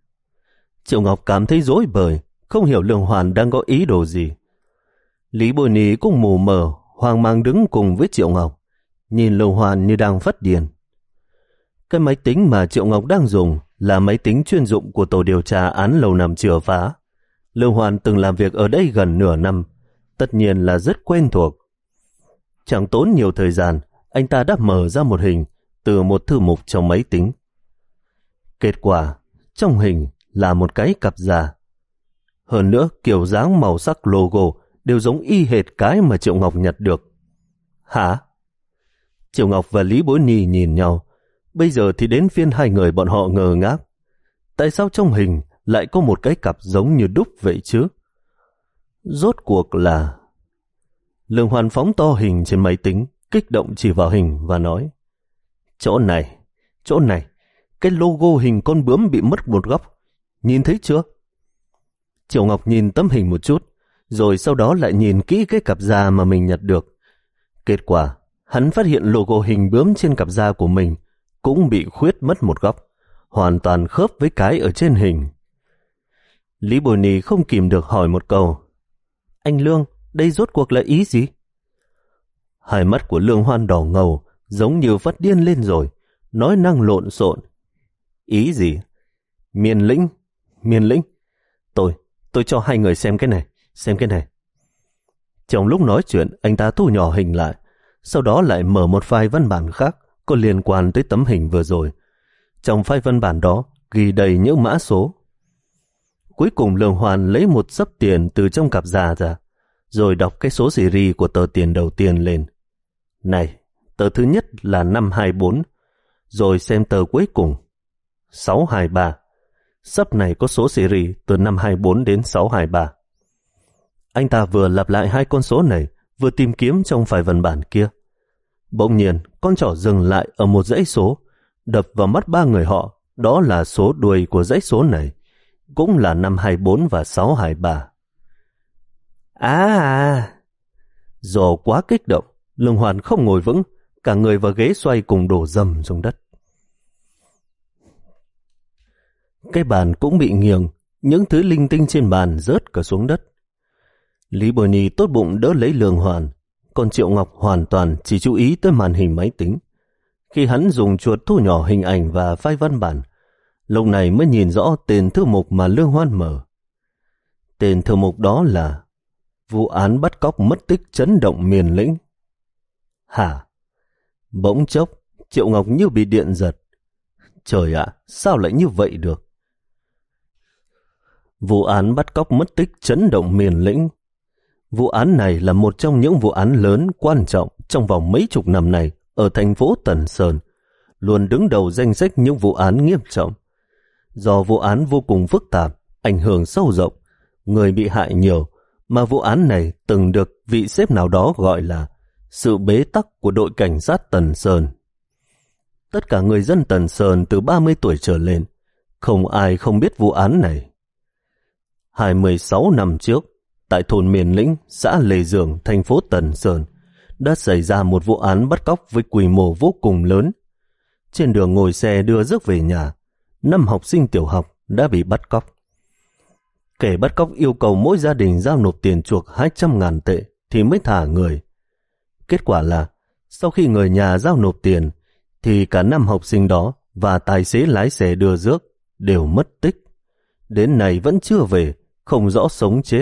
Triệu Ngọc cảm thấy rối bời, không hiểu Lương Hoan đang có ý đồ gì. Lý Bồi Nì cũng mù mờ, hoang mang đứng cùng với Triệu Ngọc, nhìn Lương Hoan như đang phát điên. Cái máy tính mà Triệu Ngọc đang dùng là máy tính chuyên dụng của tổ điều tra án Lầu Năm chữa phá. Lương Hoan từng làm việc ở đây gần nửa năm, tất nhiên là rất quen thuộc. Chẳng tốn nhiều thời gian, anh ta đã mở ra một hình từ một thư mục trong máy tính. Kết quả, trong hình là một cái cặp da. Hơn nữa, kiểu dáng màu sắc logo đều giống y hệt cái mà Triệu Ngọc nhặt được. Hả? Triệu Ngọc và Lý Bối Ni nhìn nhau. Bây giờ thì đến phiên hai người bọn họ ngờ ngác. Tại sao trong hình lại có một cái cặp giống như đúc vậy chứ? Rốt cuộc là... Lương Hoan phóng to hình trên máy tính, kích động chỉ vào hình và nói: Chỗ này, chỗ này, cái logo hình con bướm bị mất một góc. Nhìn thấy chưa? Triệu Ngọc nhìn tấm hình một chút, rồi sau đó lại nhìn kỹ cái cặp da mà mình nhặt được. Kết quả, hắn phát hiện logo hình bướm trên cặp da của mình cũng bị khuyết mất một góc, hoàn toàn khớp với cái ở trên hình. Lý Bồi Nì không kìm được hỏi một câu: Anh Lương, đây rốt cuộc là ý gì? Hai mắt của Lương Hoan đỏ ngầu, giống như phát điên lên rồi, nói năng lộn xộn. Ý gì? Miền lĩnh, miền lĩnh. Tôi, tôi cho hai người xem cái này, xem cái này. Trong lúc nói chuyện, anh ta thu nhỏ hình lại, sau đó lại mở một file văn bản khác có liên quan tới tấm hình vừa rồi. Trong file văn bản đó ghi đầy những mã số. Cuối cùng Lương Hoan lấy một xấp tiền từ trong cặp da ra, rồi đọc cái số series của tờ tiền đầu tiên lên. Này, tờ thứ nhất là năm hai bốn, rồi xem tờ cuối cùng, sáu hai ba. Xấp này có số series từ năm hai bốn đến sáu hai ba. Anh ta vừa lặp lại hai con số này, vừa tìm kiếm trong file văn bản kia. Bỗng nhiên, con trỏ dừng lại ở một dãy số, đập vào mắt ba người họ, đó là số đuôi của dãy số này, cũng là năm hai bốn và sáu hai ba. À à! Do quá kích động, Lương Hoan không ngồi vững, cả người và ghế xoay cùng đổ dầm xuống đất. Cái bàn cũng bị nghiêng, những thứ linh tinh trên bàn rớt cả xuống đất. Lý Bồi Nì tốt bụng đỡ lấy Lương Hoan, còn Triệu Ngọc hoàn toàn chỉ chú ý tới màn hình máy tính. Khi hắn dùng chuột thu nhỏ hình ảnh và file văn bản, lúc này mới nhìn rõ tên thư mục mà Lương Hoan mở. Tên thư mục đó là Vụ án bắt cóc mất tích chấn động miền lĩnh. Hả? Bỗng chốc, Triệu Ngọc như bị điện giật. Trời ạ, sao lại như vậy được? Vụ án bắt cóc mất tích chấn động miền lĩnh. Vụ án này là một trong những vụ án lớn quan trọng trong vòng mấy chục năm này ở thành phố Tần Sơn, luôn đứng đầu danh sách những vụ án nghiêm trọng. Do vụ án vô cùng phức tạp, ảnh hưởng sâu rộng, người bị hại nhiều, mà vụ án này từng được vị sếp nào đó gọi là sự bế tắc của đội cảnh sát Tần Sơn. Tất cả người dân Tần Sơn từ ba mươi tuổi trở lên, không ai không biết vụ án này. hai mươi sáu năm trước, tại thôn Miền Lĩnh, xã Lê Dương, thành phố Tần Sơn, đã xảy ra một vụ án bắt cóc với quy mô vô cùng lớn. Trên đường ngồi xe đưa rước về nhà, năm học sinh tiểu học đã bị bắt cóc. Kẻ bắt cóc yêu cầu mỗi gia đình giao nộp tiền chuộc hai trăm ngàn tệ thì mới thả người. Kết quả là, sau khi người nhà giao nộp tiền, thì cả năm học sinh đó và tài xế lái xe đưa rước đều mất tích. Đến nay vẫn chưa về, không rõ sống chết.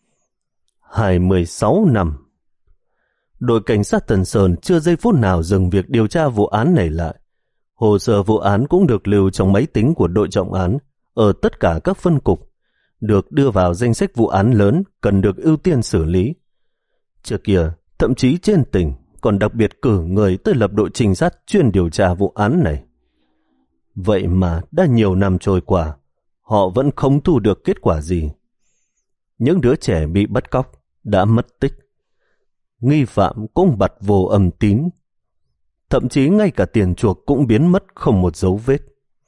hai mươi sáu năm. Đội cảnh sát Tần Sơn chưa giây phút nào dừng việc điều tra vụ án này lại. Hồ sơ vụ án cũng được lưu trong máy tính của đội trọng án ở tất cả các phân cục, được đưa vào danh sách vụ án lớn cần được ưu tiên xử lý. Trước kia, thậm chí trên tỉnh còn đặc biệt cử người tới lập đội trinh sát chuyên điều tra vụ án này. Vậy mà đã nhiều năm trôi qua, họ vẫn không thu được kết quả gì. Những đứa trẻ bị bắt cóc đã mất tích. Nghi phạm cũng bặt vô âm tín. Thậm chí ngay cả tiền chuộc cũng biến mất không một dấu vết.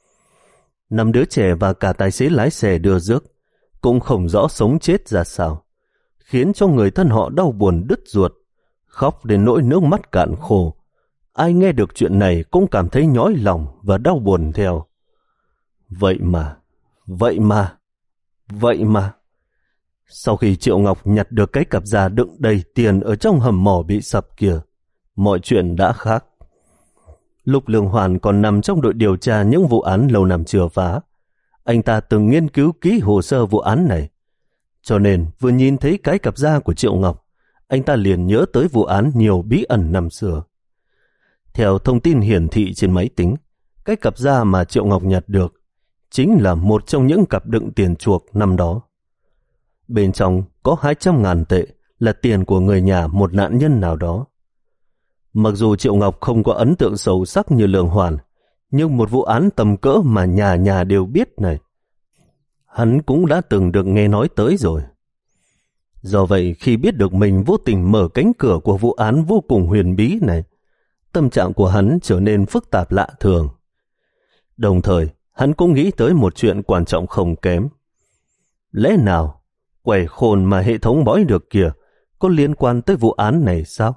Năm đứa trẻ và cả tài xế lái xe đưa rước cũng không rõ sống chết ra sao, khiến cho người thân họ đau buồn đứt ruột, khóc đến nỗi nước mắt cạn khô. Ai nghe được chuyện này cũng cảm thấy nhói lòng và đau buồn theo. Vậy mà, vậy mà, vậy mà. Sau khi Triệu Ngọc nhặt được cái cặp da đựng đầy tiền ở trong hầm mỏ bị sập kia, mọi chuyện đã khác. Lúc Lương Hoàn còn nằm trong đội điều tra những vụ án lâu năm chưa phá, anh ta từng nghiên cứu kỹ hồ sơ vụ án này. Cho nên vừa nhìn thấy cái cặp da của Triệu Ngọc, anh ta liền nhớ tới vụ án nhiều bí ẩn năm xưa. Theo thông tin hiển thị trên máy tính, cái cặp da mà Triệu Ngọc nhặt được chính là một trong những cặp đựng tiền chuộc năm đó. Bên trong có hai trăm ngàn tệ là tiền của người nhà một nạn nhân nào đó. Mặc dù Triệu Ngọc không có ấn tượng sâu sắc như Lương Hoàn, nhưng một vụ án tầm cỡ mà nhà nhà đều biết này, hắn cũng đã từng được nghe nói tới rồi. Do vậy, khi biết được mình vô tình mở cánh cửa của vụ án vô cùng huyền bí này, tâm trạng của hắn trở nên phức tạp lạ thường. Đồng thời, hắn cũng nghĩ tới một chuyện quan trọng không kém. Lẽ nào, quẻ khôn mà hệ thống bói được kìa có liên quan tới vụ án này sao?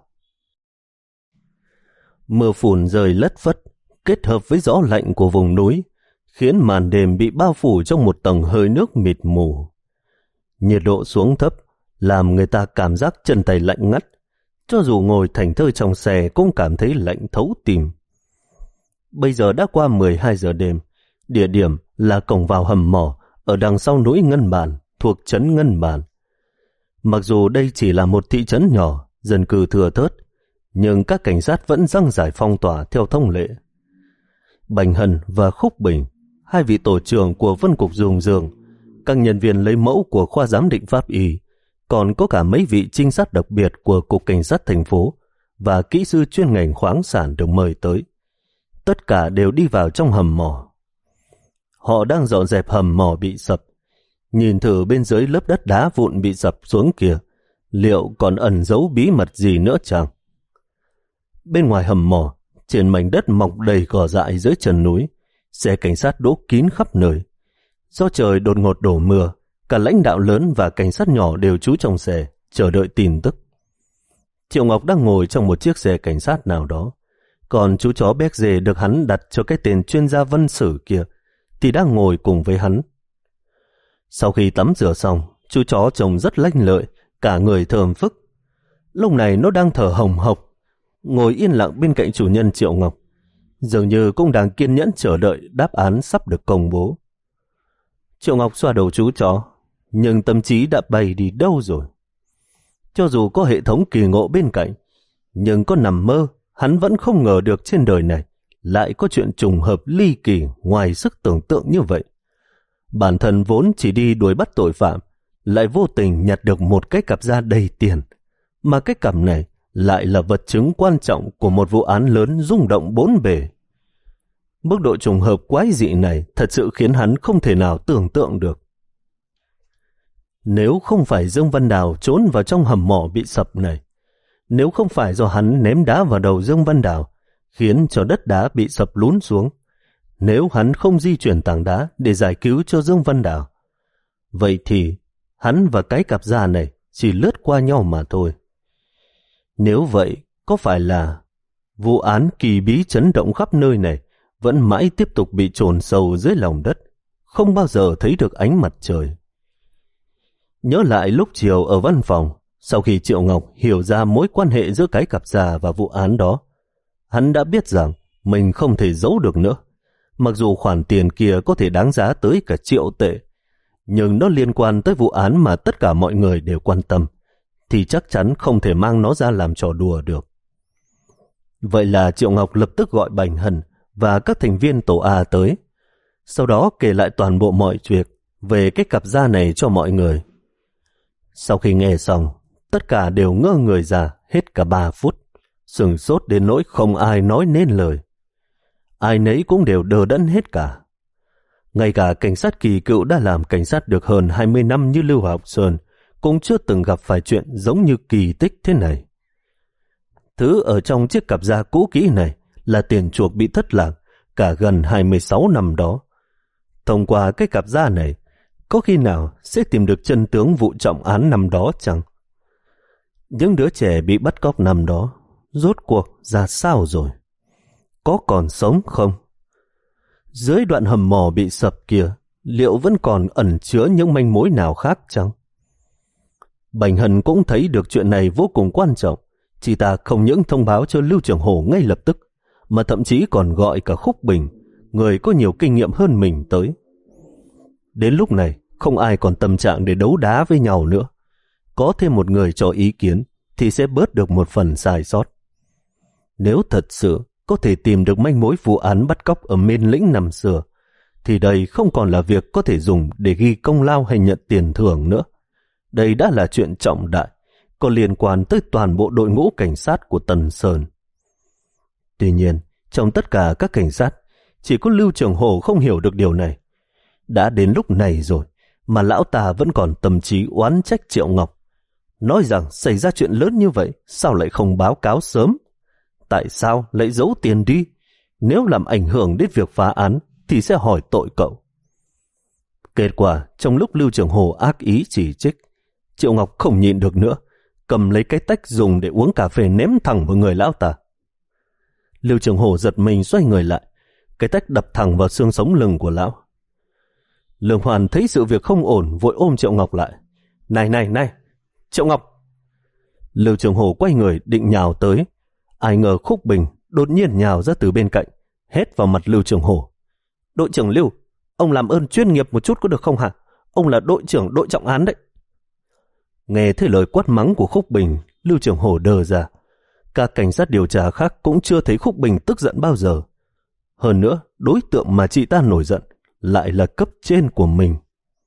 Mưa phùn rơi lất phất, kết hợp với gió lạnh của vùng núi, khiến màn đêm bị bao phủ trong một tầng hơi nước mịt mù. Nhiệt độ xuống thấp, làm người ta cảm giác chân tay lạnh ngắt. Cho dù ngồi thảnh thơi trong xe cũng cảm thấy lạnh thấu tim. Bây giờ đã qua mười hai giờ đêm, địa điểm là cổng vào hầm mỏ ở đằng sau núi Ngân Bản, thuộc trấn Ngân Bản. Mặc dù đây chỉ là một thị trấn nhỏ, dân cư thưa thớt, nhưng các cảnh sát vẫn dang dải phong tỏa theo thông lệ. Bành Hân và Khúc Bình, hai vị tổ trưởng của phân cục Dùng Dương, các nhân viên lấy mẫu của khoa giám định pháp y, còn có cả mấy vị trinh sát đặc biệt của Cục Cảnh sát thành phố và kỹ sư chuyên ngành khoáng sản được mời tới. Tất cả đều đi vào trong hầm mỏ. Họ đang dọn dẹp hầm mỏ bị sập. Nhìn thử bên dưới lớp đất đá vụn bị sập xuống kia, liệu còn ẩn giấu bí mật gì nữa chăng? Bên ngoài hầm mỏ, trên mảnh đất mọc đầy cỏ dại dưới chân núi, xe cảnh sát đỗ kín khắp nơi. Do trời đột ngột đổ mưa, cả lãnh đạo lớn và cảnh sát nhỏ đều trú trong xe, chờ đợi tin tức. Triệu Ngọc đang ngồi trong một chiếc xe cảnh sát nào đó, còn chú chó béc dê được hắn đặt cho cái tên chuyên gia văn sử kia thì đang ngồi cùng với hắn. Sau khi tắm rửa xong, chú chó trông rất lanh lợi, cả người thơm phức. Lúc này nó đang thở hồng hộc, ngồi yên lặng bên cạnh chủ nhân Triệu Ngọc, dường như cũng đang kiên nhẫn chờ đợi đáp án sắp được công bố. Triệu Ngọc xoa đầu chú chó, nhưng tâm trí đã bay đi đâu rồi. Cho dù có hệ thống kỳ ngộ bên cạnh, nhưng có nằm mơ, hắn vẫn không ngờ được trên đời này lại có chuyện trùng hợp ly kỳ ngoài sức tưởng tượng như vậy. Bản thân vốn chỉ đi đuổi bắt tội phạm, lại vô tình nhặt được một cái cặp da đầy tiền, mà cái cặp này lại là vật chứng quan trọng của một vụ án lớn rung động bốn bề. Mức độ trùng hợp quái dị này thật sự khiến hắn không thể nào tưởng tượng được. Nếu không phải Dương Văn Đào trốn vào trong hầm mỏ bị sập này, nếu không phải do hắn ném đá vào đầu Dương Văn Đào khiến cho đất đá bị sập lún xuống, nếu hắn không di chuyển tảng đá để giải cứu cho Dương Văn Đào, vậy thì hắn và cái cặp da này chỉ lướt qua nhau mà thôi. Nếu vậy, có phải là vụ án kỳ bí chấn động khắp nơi này vẫn mãi tiếp tục bị chôn sâu dưới lòng đất, không bao giờ thấy được ánh mặt trời? Nhớ lại lúc chiều ở văn phòng, sau khi Triệu Ngọc hiểu ra mối quan hệ giữa cái cặp da và vụ án đó, hắn đã biết rằng mình không thể giấu được nữa. Mặc dù khoản tiền kia có thể đáng giá tới cả triệu tệ, nhưng nó liên quan tới vụ án mà tất cả mọi người đều quan tâm, thì chắc chắn không thể mang nó ra làm trò đùa được. Vậy là Triệu Ngọc lập tức gọi Bành Hân và các thành viên tổ A tới, sau đó kể lại toàn bộ mọi chuyện về cái cặp da này cho mọi người. Sau khi nghe xong, tất cả đều ngơ người ra hết cả ba phút, sửng sốt đến nỗi không ai nói nên lời. Ai nấy cũng đều đờ đẫn hết cả. Ngay cả cảnh sát kỳ cựu đã làm cảnh sát được hơn hai mươi năm như Lưu Học Sơn cũng chưa từng gặp phải chuyện giống như kỳ tích thế này. Thứ ở trong chiếc cặp da cũ kỹ này là tiền chuộc bị thất lạc cả gần hai mươi sáu năm đó. Thông qua cái cặp da này, có khi nào sẽ tìm được chân tướng vụ trọng án năm đó chăng? Những đứa trẻ bị bắt cóc năm đó, rốt cuộc ra sao rồi? Có còn sống không? Dưới đoạn hầm mỏ bị sập kia, liệu vẫn còn ẩn chứa những manh mối nào khác chăng? Bành Hân cũng thấy được chuyện này vô cùng quan trọng. Chị ta không những thông báo cho Lưu Trường Hổ ngay lập tức, mà thậm chí còn gọi cả Khúc Bình, người có nhiều kinh nghiệm hơn mình tới. Đến lúc này, không ai còn tâm trạng để đấu đá với nhau nữa. Có thêm một người cho ý kiến, thì sẽ bớt được một phần sai sót. Nếu thật sự có thể tìm được manh mối vụ án bắt cóc ở Miên Lĩnh năm xưa, thì đây không còn là việc có thể dùng để ghi công lao hay nhận tiền thưởng nữa. Đây đã là chuyện trọng đại, có liên quan tới toàn bộ đội ngũ cảnh sát của Tần Sơn. Tuy nhiên, trong tất cả các cảnh sát, chỉ có Lưu Trường Hổ không hiểu được điều này. Đã đến lúc này rồi, mà lão ta vẫn còn tâm trí oán trách Triệu Ngọc. Nói rằng xảy ra chuyện lớn như vậy, sao lại không báo cáo sớm? Tại sao lại giấu tiền đi? Nếu làm ảnh hưởng đến việc phá án, thì sẽ hỏi tội cậu. Kết quả, trong lúc Lưu Trường Hổ ác ý chỉ trích, Triệu Ngọc không nhịn được nữa, cầm lấy cái tách dùng để uống cà phê ném thẳng vào người lão ta. Lưu Trường Hổ giật mình xoay người lại, cái tách đập thẳng vào xương sống lưng của lão. Lương Hoàn thấy sự việc không ổn, vội ôm Triệu Ngọc lại. Này này này, Triệu Ngọc! Lưu Trường Hổ quay người định nhào tới, ai ngờ Khúc Bình đột nhiên nhào ra từ bên cạnh, hét vào mặt Lưu Trường Hổ. Đội trưởng Lưu, ông làm ơn chuyên nghiệp một chút có được không hả? Ông là đội trưởng đội trọng án đấy. Nghe thấy lời quát mắng của Khúc Bình, Lưu Trường Hổ đờ ra. Các cảnh sát điều tra khác cũng chưa thấy Khúc Bình tức giận bao giờ. Hơn nữa, đối tượng mà chị ta nổi giận lại là cấp trên của mình.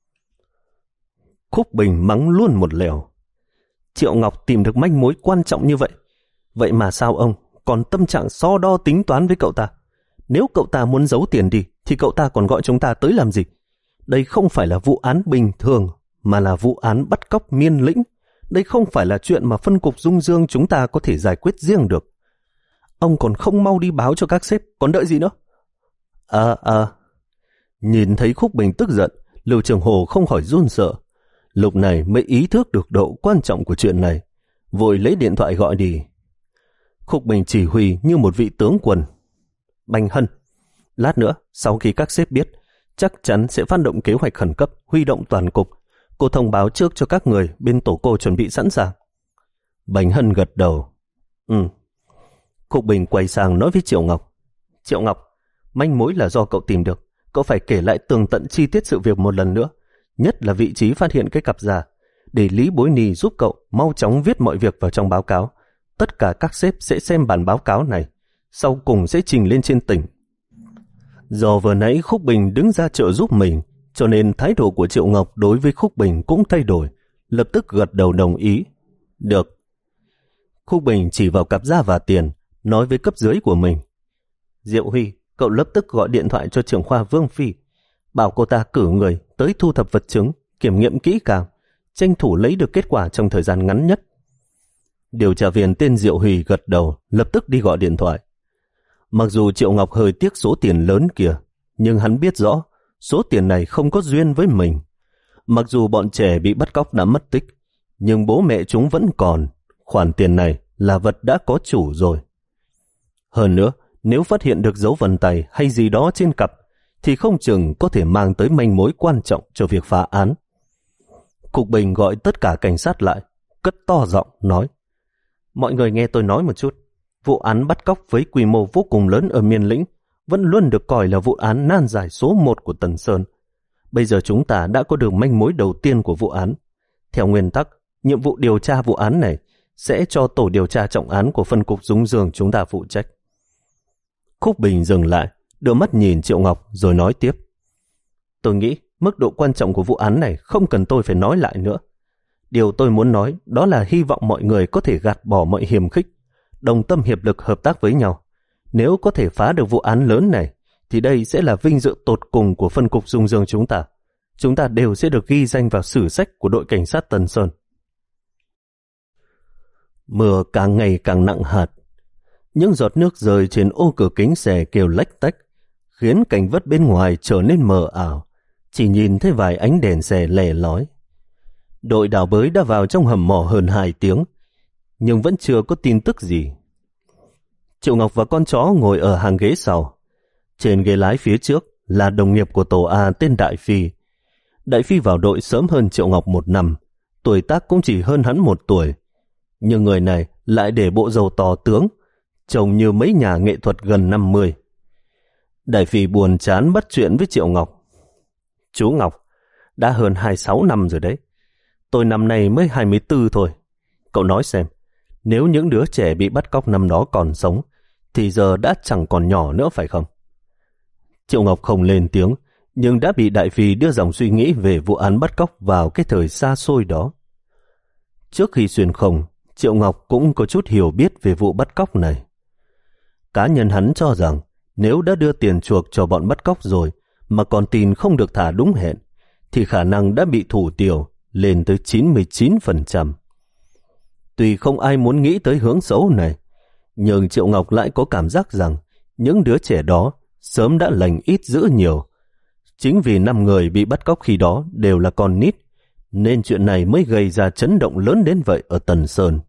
Khúc Bình mắng luôn một lèo. Triệu Ngọc tìm được manh mối quan trọng như vậy. Vậy mà sao ông còn tâm trạng so đo tính toán với cậu ta? Nếu cậu ta muốn giấu tiền đi, thì cậu ta còn gọi chúng ta tới làm gì? Đây không phải là vụ án bình thường, mà là vụ án bắt cóc Miên Lĩnh. Đây không phải là chuyện mà phân cục Dung Dương chúng ta có thể giải quyết riêng được. Ông còn không mau đi báo cho các sếp, còn đợi gì nữa? À à, nhìn thấy Khúc Bình tức giận, Lưu Trường Hổ không khỏi run sợ. Lúc này mới ý thức được độ quan trọng của chuyện này, vội lấy điện thoại gọi đi. Khúc Bình chỉ huy như một vị tướng quân. Bành Hân, lát nữa sau khi các sếp biết, chắc chắn sẽ phát động kế hoạch khẩn cấp, huy động toàn cục. Cô thông báo trước cho các người bên tổ cô chuẩn bị sẵn sàng. Bành Hân gật đầu. Ừ. Khúc Bình quay sang nói với Triệu Ngọc. Triệu Ngọc, manh mối là do cậu tìm được. Cậu phải kể lại tường tận chi tiết sự việc một lần nữa, nhất là vị trí phát hiện cái cặp da, để Lý Bối Nì giúp cậu mau chóng viết mọi việc vào trong báo cáo. Tất cả các sếp sẽ xem bản báo cáo này, sau cùng sẽ trình lên trên tỉnh. Do vừa nãy Khúc Bình đứng ra trợ giúp mình, cho nên thái độ của Triệu Ngọc đối với Khúc Bình cũng thay đổi, lập tức gật đầu đồng ý. Được. Khúc Bình chỉ vào cặp da và tiền, nói với cấp dưới của mình. Diệu Huy, cậu lập tức gọi điện thoại cho trưởng khoa Vương Phi, bảo cô ta cử người tới thu thập vật chứng, kiểm nghiệm kỹ càng, tranh thủ lấy được kết quả trong thời gian ngắn nhất. Điều tra viên tên Diệu Huy gật đầu, lập tức đi gọi điện thoại. Mặc dù Triệu Ngọc hơi tiếc số tiền lớn kia, nhưng hắn biết rõ số tiền này không có duyên với mình. Mặc dù bọn trẻ bị bắt cóc đã mất tích, nhưng bố mẹ chúng vẫn còn. Khoản tiền này là vật đã có chủ rồi. Hơn nữa, nếu phát hiện được dấu vân tay hay gì đó trên cặp, thì không chừng có thể mang tới manh mối quan trọng cho việc phá án. Cục Bình gọi tất cả cảnh sát lại, cất to giọng nói. Mọi người nghe tôi nói một chút. Vụ án bắt cóc với quy mô vô cùng lớn ở Miên Lĩnh vẫn luôn được coi là vụ án nan giải số một của Tần Sơn. Bây giờ chúng ta đã có được manh mối đầu tiên của vụ án. Theo nguyên tắc, nhiệm vụ điều tra vụ án này sẽ cho tổ điều tra trọng án của phân cục Dung Dương chúng ta phụ trách. Khúc Bình dừng lại, đưa mắt nhìn Triệu Ngọc rồi nói tiếp. Tôi nghĩ mức độ quan trọng của vụ án này không cần tôi phải nói lại nữa. Điều tôi muốn nói đó là hy vọng mọi người có thể gạt bỏ mọi hiềm khích, đồng tâm hiệp lực hợp tác với nhau. Nếu có thể phá được vụ án lớn này, thì đây sẽ là vinh dự tột cùng của phân cục Dung Dương chúng ta. Chúng ta đều sẽ được ghi danh vào sử sách của đội cảnh sát Tần Sơn. Mưa càng ngày càng nặng hạt. Những giọt nước rơi trên ô cửa kính xe kêu lách tách, khiến cảnh vật bên ngoài trở nên mờ ảo, chỉ nhìn thấy vài ánh đèn xe lẻ lói. Đội đào bới đã vào trong hầm mỏ hơn hai tiếng, nhưng vẫn chưa có tin tức gì. Triệu Ngọc và con chó ngồi ở hàng ghế sau. Trên ghế lái phía trước là đồng nghiệp của tổ A tên Đại Phi. Đại Phi vào đội sớm hơn Triệu Ngọc một năm, tuổi tác cũng chỉ hơn hắn một tuổi. Nhưng người này lại để bộ râu to tướng, trông như mấy nhà nghệ thuật gần năm mươi. Đại Phi buồn chán bắt chuyện với Triệu Ngọc. Chú Ngọc, đã hơn hai mươi sáu năm rồi đấy. Tôi năm nay mới hai mươi tư thôi. Cậu nói xem, Nếu những đứa trẻ bị bắt cóc năm đó còn sống, thì giờ đã chẳng còn nhỏ nữa phải không? Triệu Ngọc không lên tiếng, nhưng đã bị Đại Phi đưa dòng suy nghĩ về vụ án bắt cóc vào cái thời xa xôi đó. Trước khi xuyên không, Triệu Ngọc cũng có chút hiểu biết về vụ bắt cóc này. Cá nhân hắn cho rằng nếu đã đưa tiền chuộc cho bọn bắt cóc rồi mà còn tin không được thả đúng hẹn, thì khả năng đã bị thủ tiêu lên tới chín mươi chín phần trăm. Tuy không ai muốn nghĩ tới hướng xấu này, nhưng Triệu Ngọc lại có cảm giác rằng những đứa trẻ đó sớm đã lành ít dữ nhiều. Chính vì năm người bị bắt cóc khi đó đều là con nít, nên chuyện này mới gây ra chấn động lớn đến vậy ở Tần Sơn.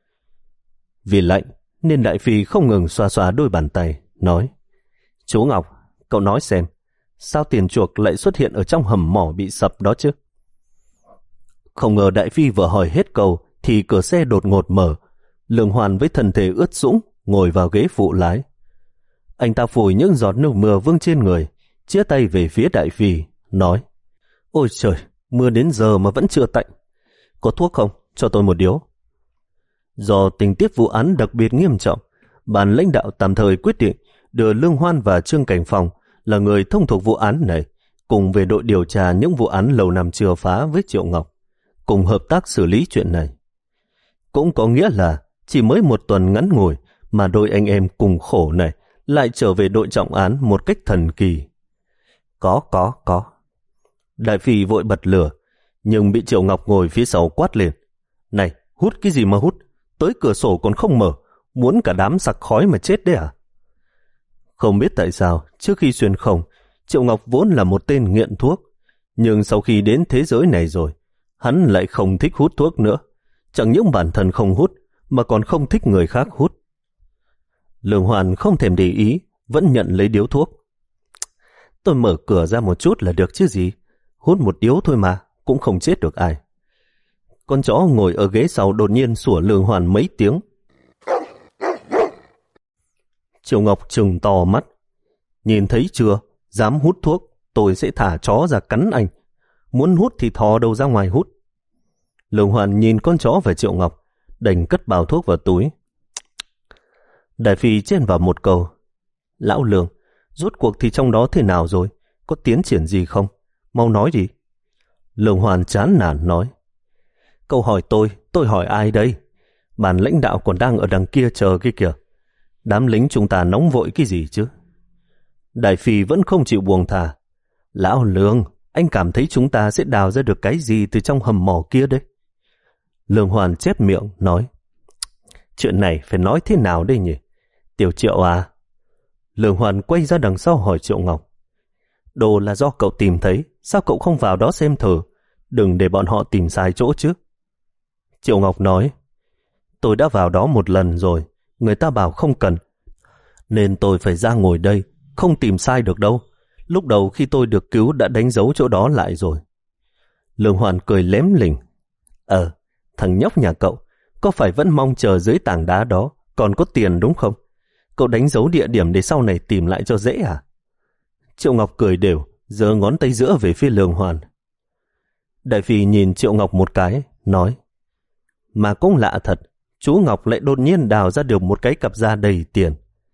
Vì lạnh, nên Đại Phi không ngừng xoa xoa đôi bàn tay, nói: Chú Ngọc, cậu nói xem, sao tiền chuộc lại xuất hiện ở trong hầm mỏ bị sập đó chứ? Không ngờ Đại Phi vừa hỏi hết câu thì cửa xe đột ngột mở. Lương Hoàn với thân thể ướt sũng ngồi vào ghế phụ lái. Anh ta phủi những giọt nước mưa vương trên người, chĩa tay về phía Đại Phi, nói: Ôi trời, mưa đến giờ mà vẫn chưa tạnh. Có thuốc không? Cho tôi một điếu. Do tình tiết vụ án đặc biệt nghiêm trọng, ban lãnh đạo tạm thời quyết định đưa Lương Hoan và Trương Cảnh Phong là người thông thuộc vụ án này cùng về đội điều tra những vụ án lâu năm chưa phá với Triệu Ngọc, cùng hợp tác xử lý chuyện này. Cũng có nghĩa là chỉ mới một tuần ngắn ngủi mà đôi anh em cùng khổ này lại trở về đội trọng án một cách thần kỳ. Có, có, có. Đại Phi vội bật lửa, nhưng bị Triệu Ngọc ngồi phía sau quát lên: Này, hút cái gì mà hút? Tới cửa sổ còn không mở, muốn cả đám sặc khói mà chết đấy à? Không biết tại sao, trước khi xuyên không, Triệu Ngọc vốn là một tên nghiện thuốc, nhưng sau khi đến thế giới này rồi, hắn lại không thích hút thuốc nữa. Chẳng những bản thân không hút, mà còn không thích người khác hút. Lương Hoàn không thèm để ý, vẫn nhận lấy điếu thuốc. Tôi mở cửa ra một chút là được chứ gì, hút một điếu thôi mà, cũng không chết được ai. Con chó ngồi ở ghế sau đột nhiên sủa Lương Hoàn mấy tiếng. Triệu Ngọc trừng to mắt. Nhìn thấy chưa, dám hút thuốc, tôi sẽ thả chó ra cắn anh. Muốn hút thì thò đầu ra ngoài hút. Lương Hoàn nhìn con chó và Triệu Ngọc, đành cất bao thuốc vào túi. Đại Phi chen vào một câu: Lão Lương, rốt cuộc thì trong đó thế nào rồi? Có tiến triển gì không? Mau nói đi. Lương Hoàn chán nản nói: Cậu hỏi tôi, tôi hỏi ai đây? Ban lãnh đạo còn đang ở đằng kia chờ kia kìa. Đám lính chúng ta nóng vội cái gì chứ? Đại Phi vẫn không chịu buông thả. Lão Lương, anh cảm thấy chúng ta sẽ đào ra được cái gì từ trong hầm mỏ kia đấy? Lương Hoàn chép miệng nói: Chuyện này phải nói thế nào đây nhỉ? Tiểu Triệu à? Lương Hoàn quay ra đằng sau hỏi Triệu Ngọc: Đồ là do cậu tìm thấy, sao cậu không vào đó xem thử? Đừng để bọn họ tìm sai chỗ chứ. Triệu Ngọc nói: Tôi đã vào đó một lần rồi, người ta bảo không cần, nên tôi phải ra ngồi đây, không tìm sai được đâu. Lúc đầu khi tôi được cứu đã đánh dấu chỗ đó lại rồi. Lương Hoàn cười lém lỉnh: Ờ, thằng nhóc nhà cậu, có phải vẫn mong chờ dưới tảng đá đó còn có tiền đúng không? Cậu đánh dấu địa điểm để sau này tìm lại cho dễ à? Triệu Ngọc cười đều, giơ ngón tay giữa về phía Lương Hoàn. Đại Phi nhìn Triệu Ngọc một cái, nói: Mà cũng lạ thật, chú Ngọc lại đột nhiên đào ra được một cái cặp da đầy tiền.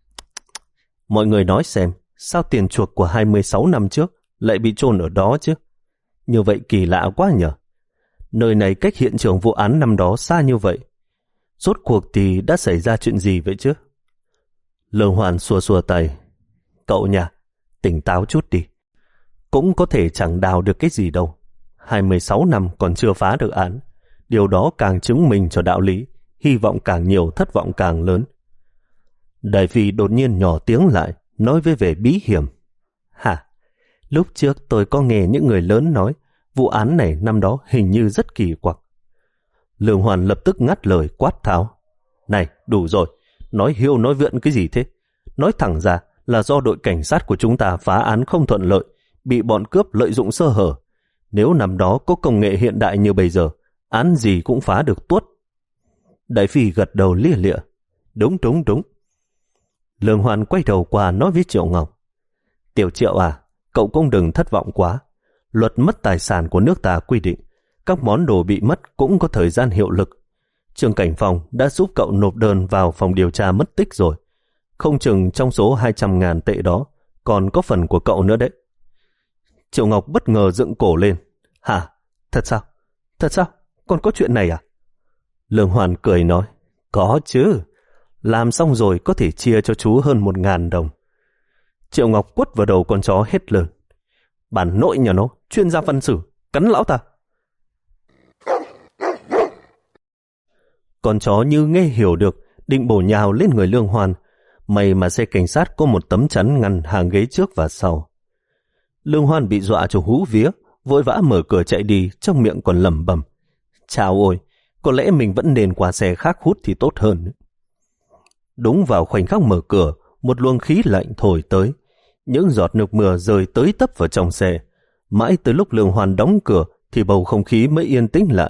Mọi người nói xem, sao tiền chuộc của hai mươi sáu năm trước lại bị chôn ở đó chứ? Như vậy kỳ lạ quá nhỉ? Nơi này cách hiện trường vụ án năm đó xa như vậy. Rốt cuộc thì đã xảy ra chuyện gì vậy chứ? Lương Hoàn xua xua tay: Cậu nhà, tỉnh táo chút đi. Cũng có thể chẳng đào được cái gì đâu. hai mươi sáu năm còn chưa phá được án. Điều đó càng chứng minh cho đạo lý. Hy vọng càng nhiều, thất vọng càng lớn. Đại Phi đột nhiên nhỏ tiếng lại, nói với vẻ bí hiểm: Hả? Lúc trước tôi có nghe những người lớn nói vụ án này năm đó hình như rất kỳ quặc. Lương Hoàn lập tức ngắt lời quát tháo: Này, đủ rồi, nói hiêu nói vượn cái gì thế? Nói thẳng ra là do đội cảnh sát của chúng ta phá án không thuận lợi, bị bọn cướp lợi dụng sơ hở. Nếu năm đó có công nghệ hiện đại như bây giờ, án gì cũng phá được tuốt. Đại Phi gật đầu lia lịa: Đúng đúng đúng. Lương Hoàn quay đầu qua nói với Triệu Ngọc: Tiểu Triệu à, cậu cũng đừng thất vọng quá. Luật mất tài sản của nước ta quy định các món đồ bị mất cũng có thời gian hiệu lực. Trương Cảnh Phong đã giúp cậu nộp đơn vào phòng điều tra mất tích rồi. Không chừng trong số hai trăm ngàn tệ đó còn có phần của cậu nữa đấy. Triệu Ngọc bất ngờ dựng cổ lên. Hả? Thật sao? Thật sao? Còn có chuyện này à? Lương Hoàn cười nói. Có chứ. Làm xong rồi có thể chia cho chú hơn một ngàn đồng. Triệu Ngọc quất vào đầu con chó hét lớn. Bản nội nhà nó, chuyên gia văn sử, cắn lão ta. Con chó như nghe hiểu được, định bổ nhào lên người Lương Hoàn. May mà xe cảnh sát có một tấm chắn ngăn hàng ghế trước và sau. Lương Hoan bị dọa cho hú vía, vội vã mở cửa chạy đi, trong miệng còn lẩm bẩm. Chào ôi, có lẽ mình vẫn nên qua xe khác hút thì tốt hơn. Đúng vào khoảnh khắc mở cửa, một luồng khí lạnh thổi tới. Những giọt nước mưa rơi tới tấp vào trong xe. Mãi tới lúc Lương Hoan đóng cửa thì bầu không khí mới yên tĩnh lại.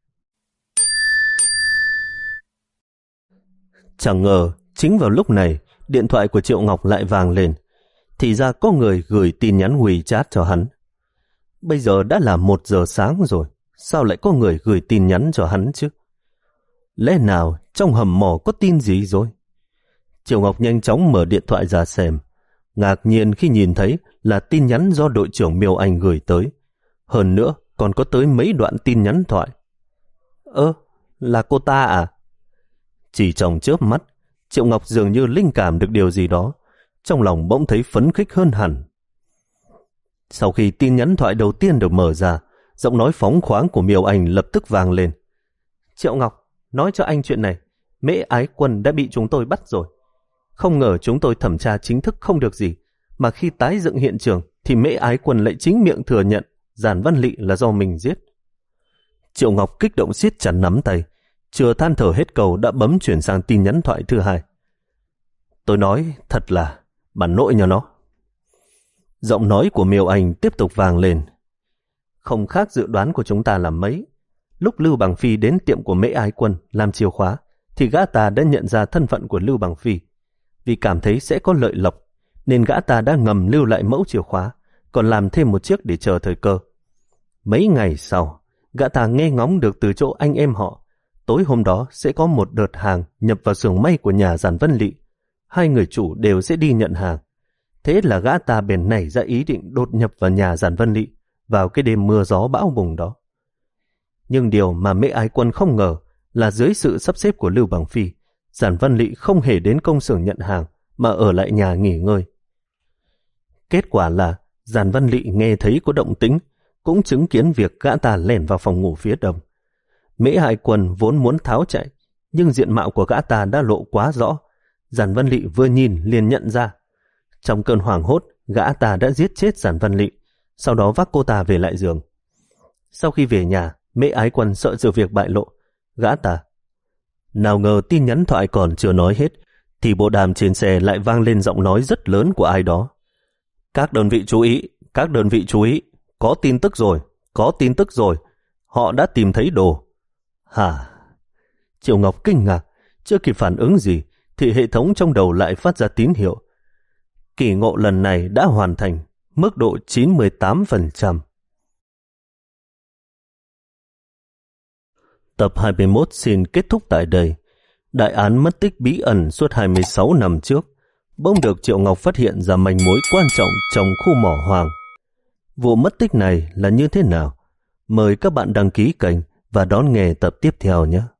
Chẳng ngờ, chính vào lúc này, điện thoại của Triệu Ngọc lại vang lên. Thì ra có người gửi tin nhắn WeChat cho hắn. Bây giờ đã là một giờ sáng rồi, sao lại có người gửi tin nhắn cho hắn chứ? Lẽ nào trong hầm mỏ có tin gì rồi? Triệu Ngọc nhanh chóng mở điện thoại ra xem. Ngạc nhiên khi nhìn thấy là tin nhắn do đội trưởng Miêu Anh gửi tới. Hơn nữa còn có tới mấy đoạn tin nhắn thoại. Ơ, là cô ta à? Chỉ trong chớp mắt, Triệu Ngọc dường như linh cảm được điều gì đó. Trong lòng bỗng thấy phấn khích hơn hẳn. Sau khi tin nhắn thoại đầu tiên được mở ra, giọng nói phóng khoáng của Miêu Anh lập tức vang lên. Triệu Ngọc, nói cho anh chuyện này. Mễ Ái Quân đã bị chúng tôi bắt rồi. Không ngờ chúng tôi thẩm tra chính thức không được gì, mà khi tái dựng hiện trường thì Mễ Ái Quân lại chính miệng thừa nhận Giản Văn Lị là do mình giết. Triệu Ngọc kích động siết chặt nắm tay, chưa than thở hết câu đã bấm chuyển sang tin nhắn thoại thứ hai. Tôi nói thật là bản nội nhà nó. Giọng nói của Miêu Anh tiếp tục vang lên. Không khác dự đoán của chúng ta là mấy. Lúc Lưu Bằng Phi đến tiệm của Mễ Ái Quân làm chìa khóa, thì gã ta đã nhận ra thân phận của Lưu Bằng Phi. Vì cảm thấy sẽ có lợi lộc, nên gã ta đã ngầm lưu lại mẫu chìa khóa, còn làm thêm một chiếc để chờ thời cơ. Mấy ngày sau, gã ta nghe ngóng được từ chỗ anh em họ, tối hôm đó sẽ có một đợt hàng nhập vào xưởng may của nhà Giản Văn Lị. Hai người chủ đều sẽ đi nhận hàng. Thế là gã ta bèn nảy ra ý định đột nhập vào nhà Giản Văn Lị vào cái đêm mưa gió bão bùng đó. Nhưng điều mà Mễ Ái Quân không ngờ là dưới sự sắp xếp của Lưu Bằng Phi, Giản Văn Lị không hề đến công xưởng nhận hàng mà ở lại nhà nghỉ ngơi. Kết quả là Giản Văn Lị nghe thấy có động tĩnh, cũng chứng kiến việc gã ta lẻn vào phòng ngủ phía đông. Mễ Ái Quân vốn muốn tháo chạy, nhưng diện mạo của gã ta đã lộ quá rõ. Giản Văn Lị vừa nhìn liền nhận ra. Trong cơn hoảng hốt, gã ta đã giết chết Giản Văn Lị, sau đó vác cô ta về lại giường. Sau khi về nhà, Mễ Ái Quân sợ sự việc bại lộ. Gã ta nào ngờ tin nhắn thoại còn chưa nói hết, thì bộ đàm trên xe lại vang lên giọng nói rất lớn của ai đó. Các đơn vị chú ý, các đơn vị chú ý, có tin tức rồi, có tin tức rồi, họ đã tìm thấy đồ. Hả? Triệu Ngọc kinh ngạc, chưa kịp phản ứng gì, thì hệ thống trong đầu lại phát ra tín hiệu. Kỳ ngộ lần này đã hoàn thành, mức độ chín mươi tám phần trăm. Tập hai mươi mốt xin kết thúc tại đây. Đại án mất tích bí ẩn suốt hai mươi sáu năm trước bỗng được Triệu Ngọc phát hiện ra manh mối quan trọng trong khu mỏ hoang. Vụ mất tích này là như thế nào? Mời các bạn đăng ký kênh và đón nghe tập tiếp theo nhé.